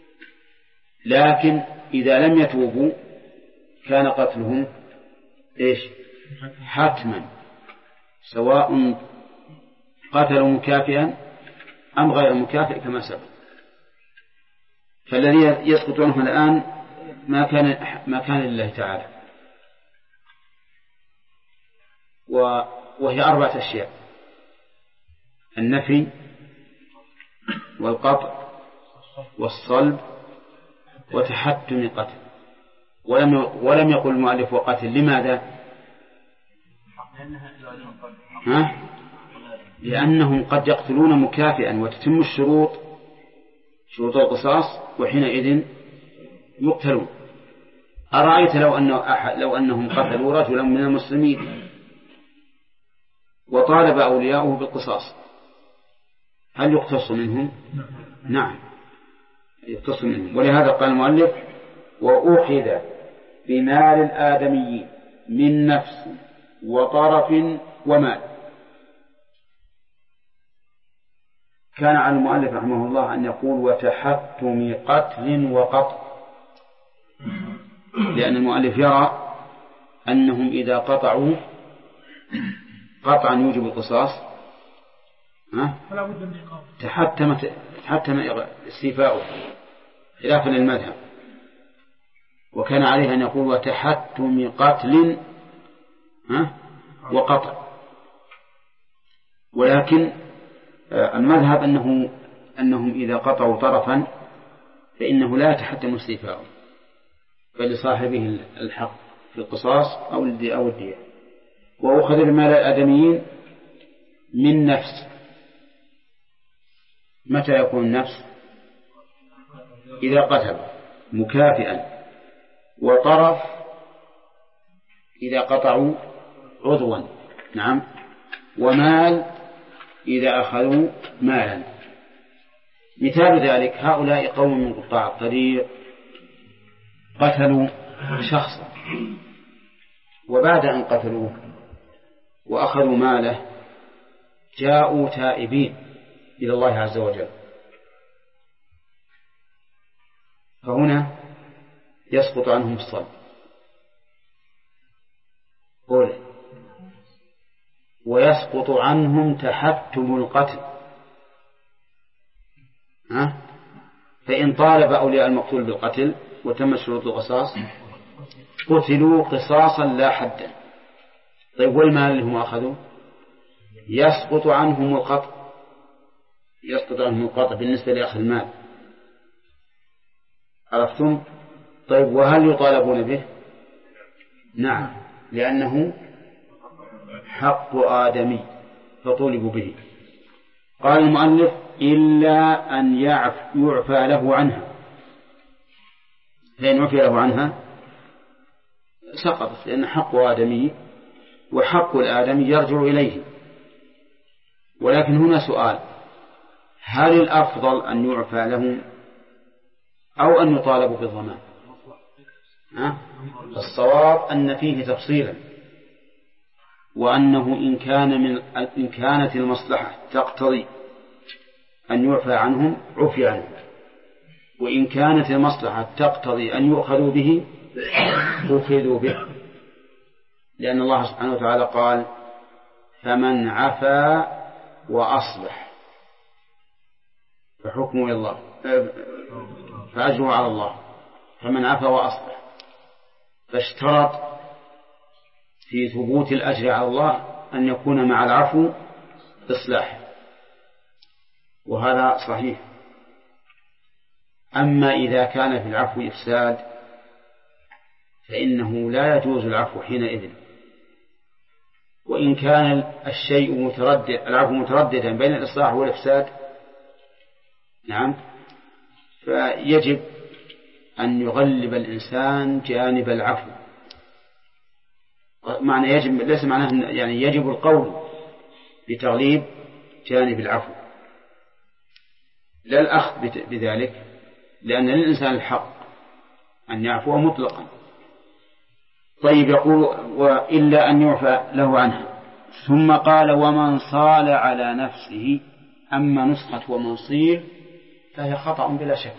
لكن إذا لم يتوبوا كان قتلهم إيش؟ حتما، سواء قتلوا مكافئا أم غير مكافئ كما سبق. فالذي يسقط عنهم الآن ما كان لله تعالى، وهي 4 أشياء: النفي والقطع والصلب وتحتم قتل. ولم يقل المؤلف وقتل. لماذا؟ لأنهم قد يقتلون مكافئا وتتم شروط القصاص وحينئذ يقتلون. أرأيت لو أنهم قتلوا رجلا من المسلمين وطالب أولياؤه بالقصاص، هل يقتص منهم؟ نعم يقتص منهم. ولهذا قال المؤلف وأخذ بمال الآدميين من نفس وطرف ومال. كان على المؤلف رحمه الله أن يقول وتحتم قتل وقطع، لأن المؤلف يرى أنهم إذا قطعوا قطعا يوجب القصاص تحتم استيفاؤه خلافا للمذهب، وكان عليه أن يقول وتحتم قتل وقطع. ولكن المذهب أنهم إذا قطعوا طرفا فإنه لا يتحتم استيفاؤه، بل لصاحبه الحق في القصاص أو الدية. وأخذ المال الآدميين من نفس. متى يكون نفس؟ إذا قتل مكافئا، وطرف إذا قطعوا عضوا، نعم، ومال إذا أخذوا مالا. مثال ذلك هؤلاء قوم من قطاع الطريق قتلوا شخصا، وبعد أن قتلوه وأخذوا ماله جاءوا تائبين إلى الله عز وجل، فهنا يسقط عنهم الصلب. ويسقط عنهم تحتم القتل، فإن طالب أولياء المقتول بالقتل وتم شروط القصاص قتلوا قصاصا لا حدا. طيب والمال اللي هم أخذوا يسقط عنهم القطع، يسقط عنهم القطع بالنسبة لأخذ المال. عرفتم؟ طيب وهل يطالبون به؟ نعم، لأنه حق آدمي فطولبوا به. قال المؤلف إلا أن يعفى له عنها، فإن عفي له عنها سقطت، لأن حق آدمي وحق الآدمي يرجع إليه. ولكن هنا سؤال: هل الأفضل أن يعفى لهم أو أن يطالبوا بالضمان؟ الصواب أن فيه تفصيلا، وأنه إن كانت المصلحة تقتضي أن يعفى عنهم عفي عنهم، وإن كانت المصلحة تقتضي أن يؤخذوا به أخذوا به، لأن الله سبحانه وتعالى قال: فمن عفا وأصلح فحكمه إلى الله فأجره على الله. فمن عفا وأصلح، فاشترط في ثبوت الأجر على الله أن يكون مع العفو إصلاح، وهذا صحيح. أما إذا كان في العفو إفساد فإنه لا يجوز العفو حينئذ، وإن كان الشيء العفو مترددا بين الإصلاح والإفساد، نعم، فيجب أن يغلب الإنسان جانب العفو. معنى يجب ليس معناه يعني يجب القول بتغليب جانب العفو، لا الأخذ بذلك، لأن للإنسان الحق أن يعفو مطلقا. طيب، يقول: وإلا أن يعفى له عنها. ثم قال: ومن صال على نفسه. أما نسخة ومن صير فهي خطأ بلا شك،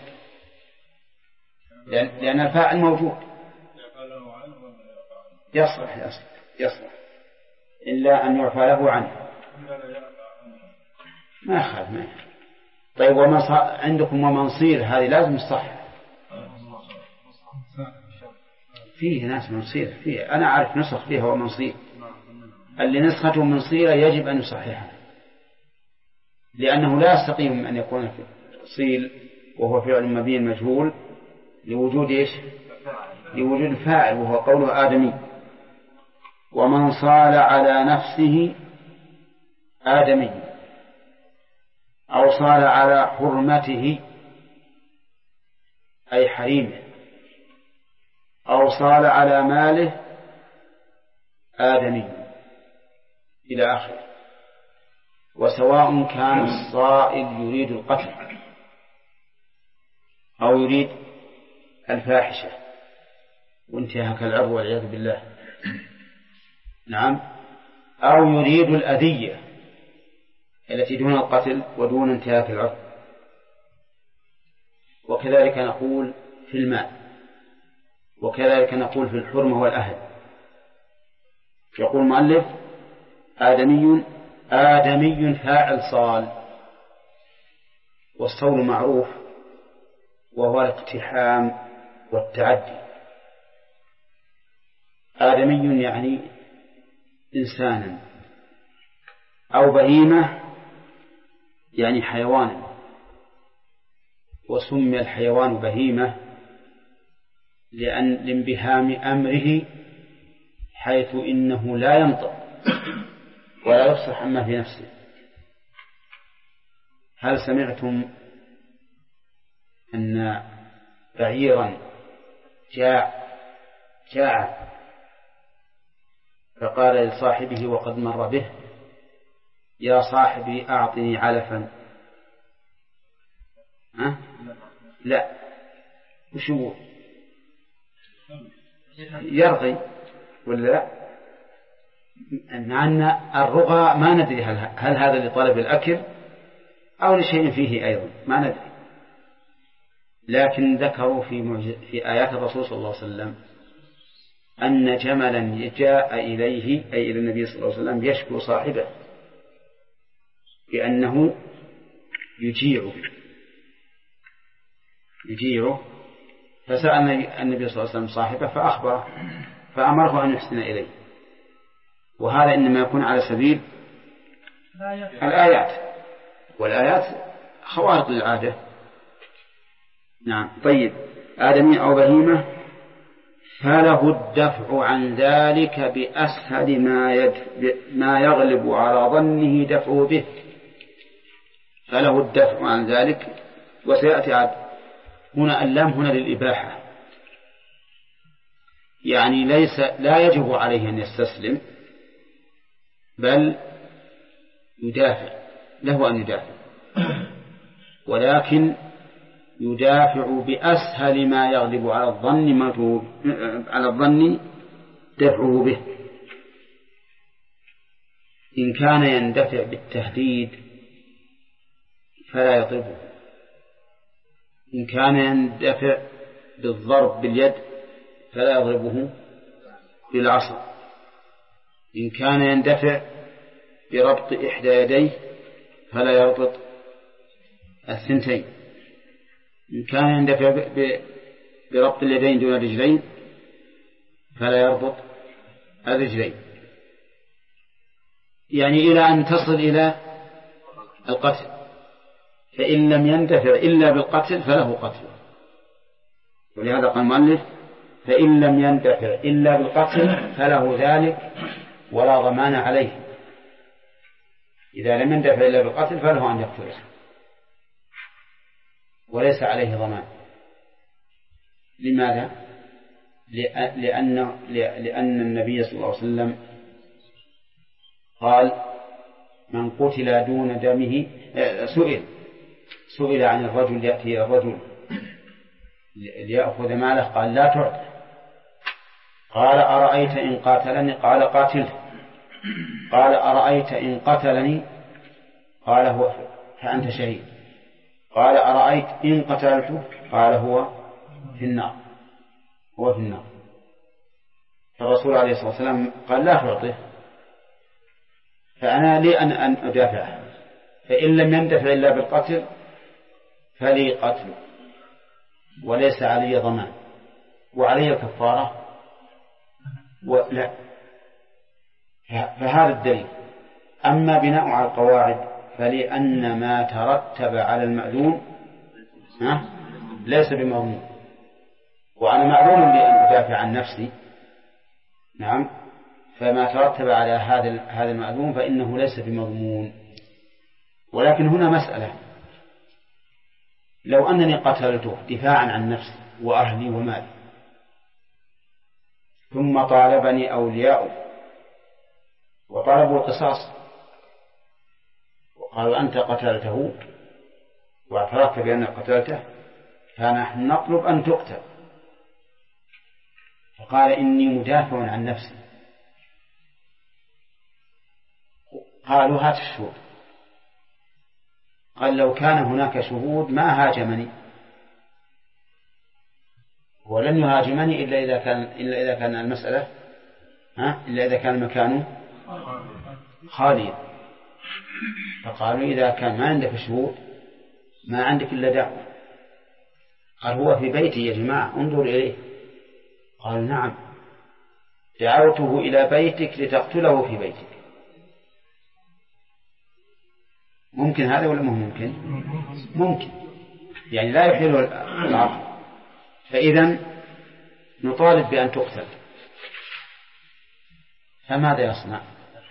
لأن الفاعل موجود. يصلح إلا أن يعفى له عنه، ما يخالف. طيب، عندكم ومن صير هذه لازم الصح. فيه ناس منصير، فيه أنا أعرف نسخ فيها ومنصير، اللي نسخته منصيرة يجب أن يصححها، لأنه لا يستقيم أن يكون في صيل وهو فعل مبني مجهول لوجود إيش؟ لوجود الفاعل وهو قوله آدمي. ومن صال على نفسه آدمي، أو صال على حرمته أي حريمه، أو صال على ماله آدمي، إلى آخره. وسواء كان الصائل يريد القتل أو يريد الفاحشة وانتهاك العرض والعياذ بالله، نعم، أو يريد الأذية التي دون القتل ودون انتهاك العرض. وكذلك نقول في المال، وكذلك نقول في الحرمة والأهل. يقول المؤلف: آدمي فاعل صال، والصول معروف وهو الاقتحام والتعدي. آدمي يعني إنسانا، أو بهيمة يعني حيوانا، وسمي الحيوان بهيمة لانبهام أمره، حيث إنه لا ينطق ولا يفصح عما في نفسه. هل سمعتم أن بعيرا جاع فقال لصاحبه وقد مر به: يا صاحبي أعطني علفا؟ لا، وش هو؟ يرغي ولا لا؟ مع أن الرغى ما ندري هل هذا لطلب الأكل أو لشيء فيه أيضا ما ندري، لكن ذكروا في آيات الرسول صلى الله عليه وسلم أن جملا جاء إليه أي إلى النبي صلى الله عليه وسلم يشكو صاحبه بأنه يجيعه، فسأل النبي صلى الله عليه وسلم صاحبه فأخبره فأمره أن يحسن إليه، وهذا إنما يكون على سبيل الآيات، والآيات خوارق للعادة. نعم. طيب، آدمي أو بهيمة فله الدفع عن ذلك بأسهل ما يغلب على ظنه دفعه به، فله الدفع عن ذلك. وسيأتي هنا اللام هنا للإباحة، يعني لا يجب عليه أن يستسلم، بل له أن يدافع، ولكن يدافع بأسهل ما يغلب على الظن دفعه به. إن كان يندفع بالتهديد فلا يضربه، إن كان يندفع بالضرب باليد فلا يضربه بالعصا، إن كان يندفع بربط إحدى يديه فلا يربط الثنتين، إن كان يندفع بربط اليدين دون الرجلين فلا يربط الرجلين، يعني إلى أن تصل إلى القتل. فإن لم يندفع إلا بالقتل فله قتل، ولهذا قال المؤلف فإن لم يندفع إلا بالقتل فله ذلك ولا ضمان عليه. إذا لم يندفع إلا بالقتل فله أن يقتله وليس عليه ضمان. لماذا؟ لأن النبي صلى الله عليه وسلم قال من قتل دون دمه سئل عن الرجل يأتي إلى الرجل ليأخذ ماله قال لا تعطي، قال أرأيت إن قاتلني قال قاتله، قال أرأيت إن قتلني قال هو فأنت شهيد، قال أرأيت إن قتلته قال هو في النار. فالرسول عليه الصلاة والسلام قال لا تعطيه، فأنا لي أن أدافعه، فإن لم يندفع إلا بالقتل فلي قتل وليس علي ضمان وعلي كفارة لا. فهذا الدليل. أما بناء على القواعد فلأن ما ترتب على المأذون ليس بمضمون، وأنا معلوم بأن أدافع عن نفسي، نعم، فما ترتب على هذا المأذون فإنه ليس بمضمون. ولكن هنا مسألة، لو أنني قتلته دفاعا عن نفسي وأهلي ومالي ثم طالبني أولياؤه وطلبوا القصاص وقالوا أنت قتلته واعترفت بأنك قتلته فنحن نطلب أن تقتل، فقال إني مدافع عن نفسي، قالوا هات الشهود، قال لو كان هناك شهود ما هاجمني، ولن يهاجمني إلا إذا كان المسألة إلا إذا كان المكان خاليا. فقالوا إذا كان ما عندك شهود ما عندك إلا دعوة. قال هو في بيتي يا جماعة انظر إليه، قال نعم دعوته إلى بيتك لتقتله في بيتك. ممكن هذا ولا ممكن؟ ممكن، يعني لا يحيل العقل. فإذا نطالب بأن تقتل، فماذا يصنع؟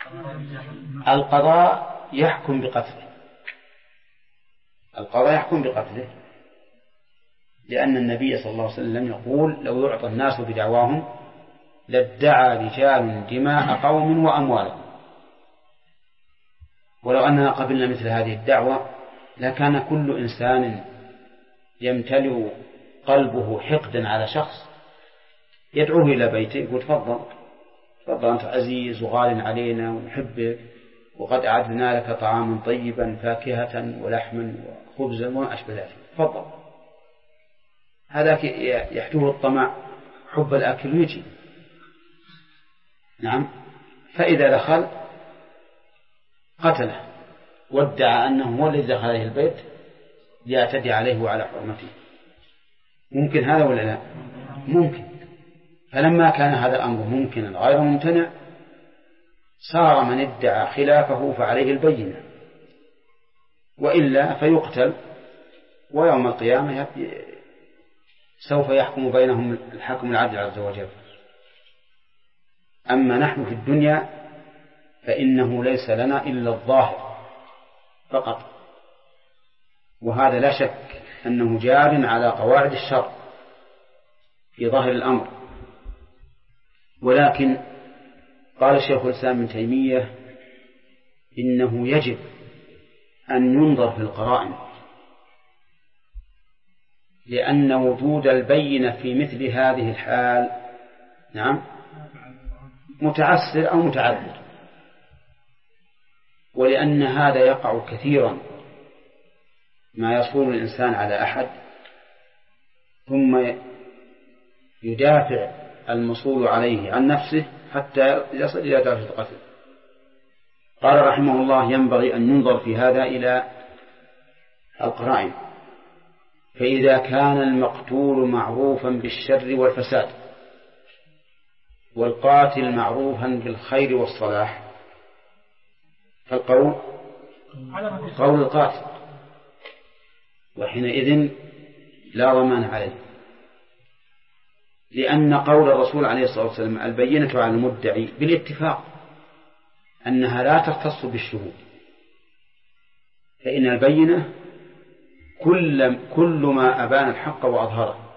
القضاء يحكم بقتله، لأن النبي صلى الله عليه وسلم يقول لو يعطى الناس بدعواهم لادعى رجال دماء قوم وأموالهم. ولو أننا قبلنا مثل هذه الدعوة لكان كل إنسان يمتلئ قلبه حقدا على شخص يدعوه إلى بيته يقول تفضل تفضل أنت عزيز وغال علينا ونحبك، وقد أعدنا لك طعاما طيبا فاكهة ولحما وخبزا وما أشبه ذلك، تفضل. هذا يحتوه الطمع حب الأكل ويجي. نعم. فإذا دخل قتله وادعى أنه هو الذي دخل عليه البيت ليعتدي عليه وعلى حرمته. ممكن هذا ولا لا؟ ممكن. فلما كان هذا الأمر ممكنا غير ممتنع صار من ادعى خلافه فعليه البينة، وإلا فيقتل، ويوم القيامة سوف يحكم بينهم الحكم العدل عز وجل. أما نحن في الدنيا فإنه ليس لنا إلا الظاهر فقط، وهذا لا شك أنه جار على قواعد الشرع في ظاهر الأمر. ولكن قال شيخ الإسلام ابن تيمية إنه يجب أن ينظر في القرائن، لأن وجود البينة في مثل هذه الحال نعم متعسر أو متعذر، ولأن هذا يقع كثيرا، ما يصول الإنسان على أحد ثم يدافع المصول عليه عن نفسه حتى يصل إلى درجة القتل. قال رحمه الله ينبغي أن ينظر في هذا إلى القرائن، فإذا كان المقتول معروفا بالشر والفساد والقاتل معروفا بالخير والصلاح فالقول قول القاتل، وحينئذ لا ضمان عليه، لأن قول الرسول عليه الصلاة والسلام البينة على المدعي بالاتفاق أنها لا تختص بالشهود، فإن البينة كل ما أبان الحق وأظهره،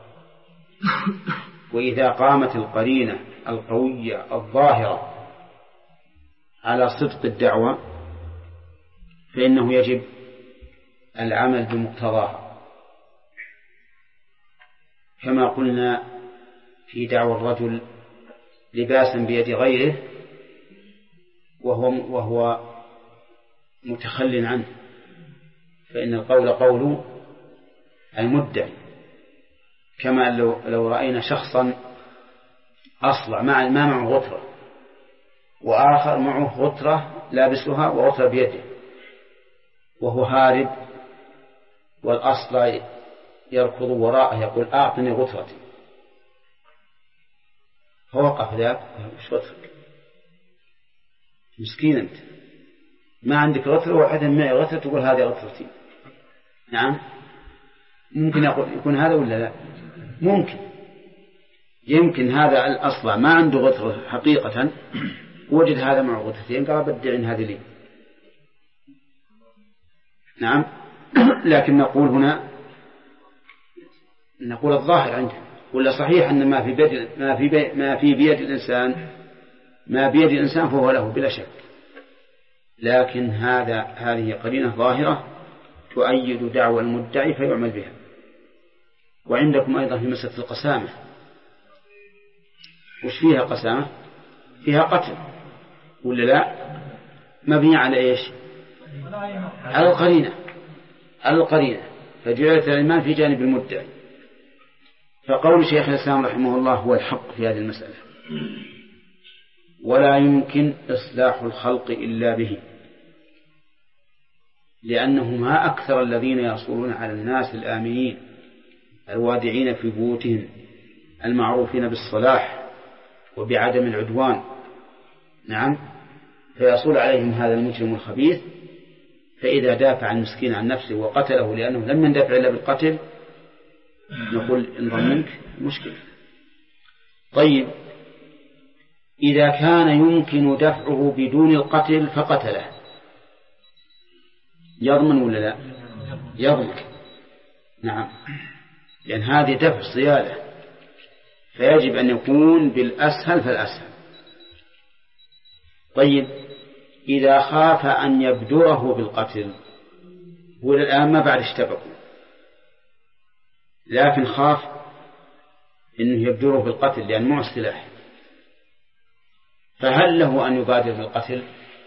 وإذا قامت القرينة القوية الظاهرة على صدق الدعوة فإنه يجب العمل بمقتضاها، كما قلنا في دعوى الرجل لباسا بيد غيره وهو متخل عنه، فإن القول قول المدعي. كما لو رأينا شخصا أصلع ما معه غترة وآخر معه غترة لابسها وغترة بيده وهو هارب، والأصلع يركض وراءه يقول أعطني غترتي، فوقف ذاك وش غترك؟ مسكين أنت، ما عندك غترة وحدا معي غترة تقول هذه غترتي. نعم ممكن يكون هذا ولا لا؟ ممكن، يمكن هذا الأصلع ما عنده غترة حقيقة، وجد هذا معه غترتين قال بدعين هذه لي. نعم لكن نقول هنا نقول الظاهر عنده، ولا صحيح أن ما في بيد الإنسان فهو له بلا شك، لكن هذه قرينة ظاهرة تؤيد دعوى المدعي فيعمل بها. وعندكم أيضا في مسألة القسامة، وش فيها قسامة؟ فيها قتل ولا لا؟ مبني على إيش؟ على القرينة فجعلت الإيمان في جانب المدعي. فقول شيخ الإسلام رحمه الله هو الحق في هذه المسألة، ولا يمكن إصلاح الخلق إلا به، لأنه ما أكثر الذين يصولون على الناس الآمنين الوادعين في بيوتهم المعروفين بالصلاح وبعدم العدوان. نعم فيصول عليهم هذا المجرم الخبيث، فإذا دافع المسكين عن نفسه وقتله لأنه لم يندفع إلا بالقتل نقول انظر منك مشكلة. طيب إذا كان يمكن دفعه بدون القتل فقتله يضمن ولا لا؟ يضمن. نعم لأن هذه دفع صيادة، فيجب أن يكون بالأسهل فالأسهل. طيب إذا خاف أن يبدره بالقتل، والآن ما بعد اشتبكوا، لكن خاف أنه يبدره بالقتل لأن معه سلاح، فهل له أن يبادر بالقتل؟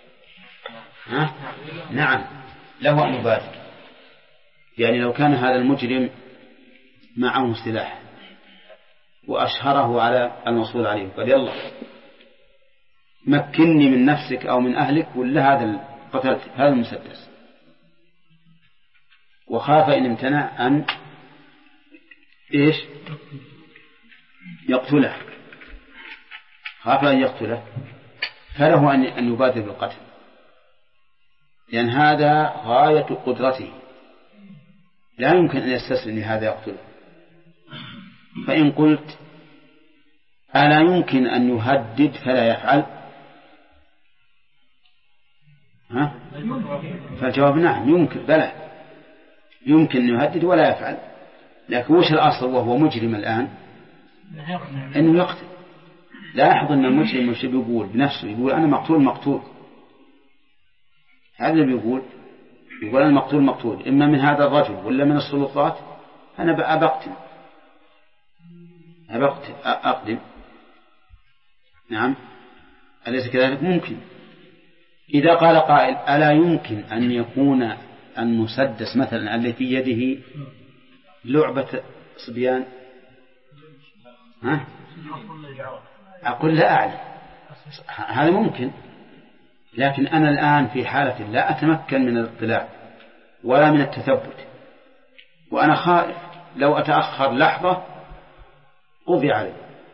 نعم له أن يبادر. يعني لو كان هذا المجرم معه سلاح وأشهره على الموصول عليه قال يلا مكنني من نفسك أو من أهلك ولا قتلت هذا المسدس، وخاف إن امتنع أن يقتله، خاف أن يقتله، فله أن يبادر بالقتل، لأن هذا غاية قدرته، لا يمكن أن يستسلم لهذا يقتله. فإن قلت ألا يمكن أن يهدد فلا يفعل؟ فالجواب نعم يمكن، بلى يمكن أن يهدد ولا يفعل، لكن وش الأصل وهو مجرم الآن؟ أنه يقتل. لاحظ أن المجرم مش بيقول بنفسه، يقول أنا مقتول، هذا اللي يقول أنا مقتول إما من هذا الرجل ولا من السلطات، أنا أقدم. نعم أليس كذلك؟ ممكن. إذا قال قائل ألا يمكن أن يكون المسدس مثلا الذي في يده لعبة صبيان؟ أقول لا أعلم، هذا ممكن، لكن أنا الآن في حالة لا أتمكن من الاطلاع ولا من التثبت، وأنا خائف لو أتأخر لحظة قضي علي.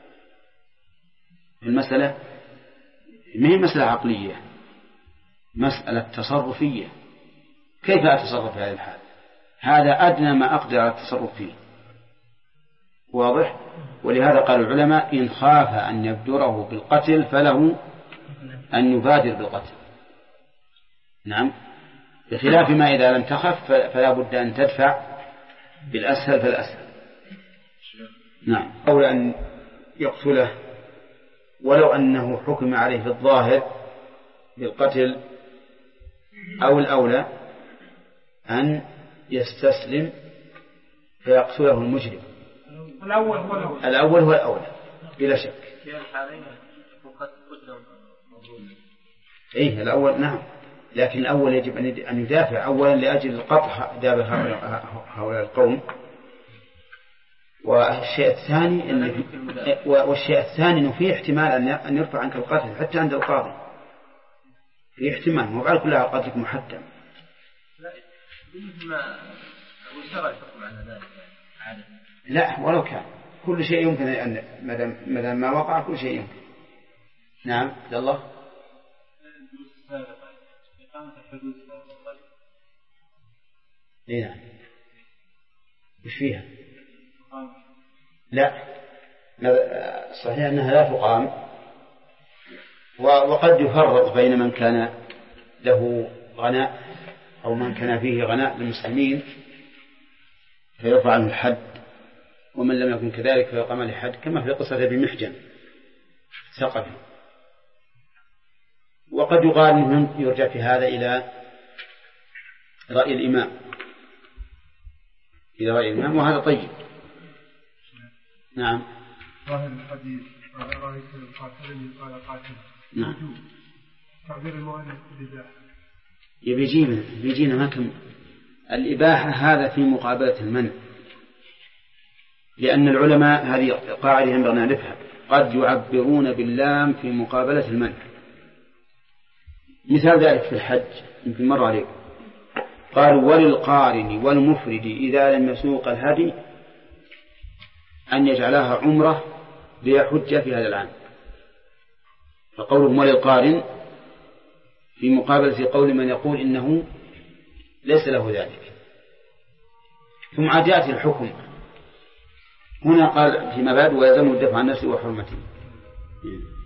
المسألة ما هي مسألة عقلية، مسألة تصرفية. كيف أتصرف في هذه الحال؟ هذا أدنى ما أقدر على التصرف فيه، واضح؟ ولهذا قال العلماء إن خاف أن يبدره بالقتل فله أن يبادر بالقتل. نعم، بخلاف ما إذا لم تخف فلا بد أن تدفع بالأسهل فالأسهل. نعم، أو أن يقتله ولو أنه حكم عليه في الظاهر بالقتل، أو الأولى أن يستسلم فيقتله المجرم. الأول هو الأولى بلا شك. إيه الأول نعم، لكن الأول يجب أن يدافع أولا لأجل قطع دابة هؤلاء القوم، والشيء الثاني أنه فيه احتمال أن يرفع عنك القتل حتى عند القاضي، فيه احتمال، مو على كلها قتلك محتم. لا ولو كان كل شيء يمكن أن مدام ما وقع كل شيء يمكن. نعم الله. نعم وش فيها؟ لا صحيح أنها لا تقام، وقد يفرق بين من كان له غناء أو من كان فيه غناء للمسلمين فيرفع عنه الحد، ومن لم يكن كذلك فيقام عليه الحد، كما في قصة ابي محجن ثقفي. وقد يقال منهم يرجع في هذا إلى رأي الإمام، وهذا طيب. نعم ظاهر الحديث رأيت القاتل قال قاتل. نعم تعبير المؤلف بالإباحة بيجينا ما كم الإباحة هذا في مقابلة المنع، لأن العلماء هذه قاعدة ينبغي أن نعرفها، قد يعبرون باللام في مقابلة المنع. مثال ذلك في الحج يمكن مر عليكم، قالوا وللقارن والمفرد إذا لم يسوق الهدي أن يجعلها عمرة ليحج في هذا العام، فقولهم وللقارن في مقابلة قول من يقول إنه ليس له ذلك. ثم عاد يأتي الحكم هنا قال فيما بعد ويلزم الدفع عن نفسه وحرمته.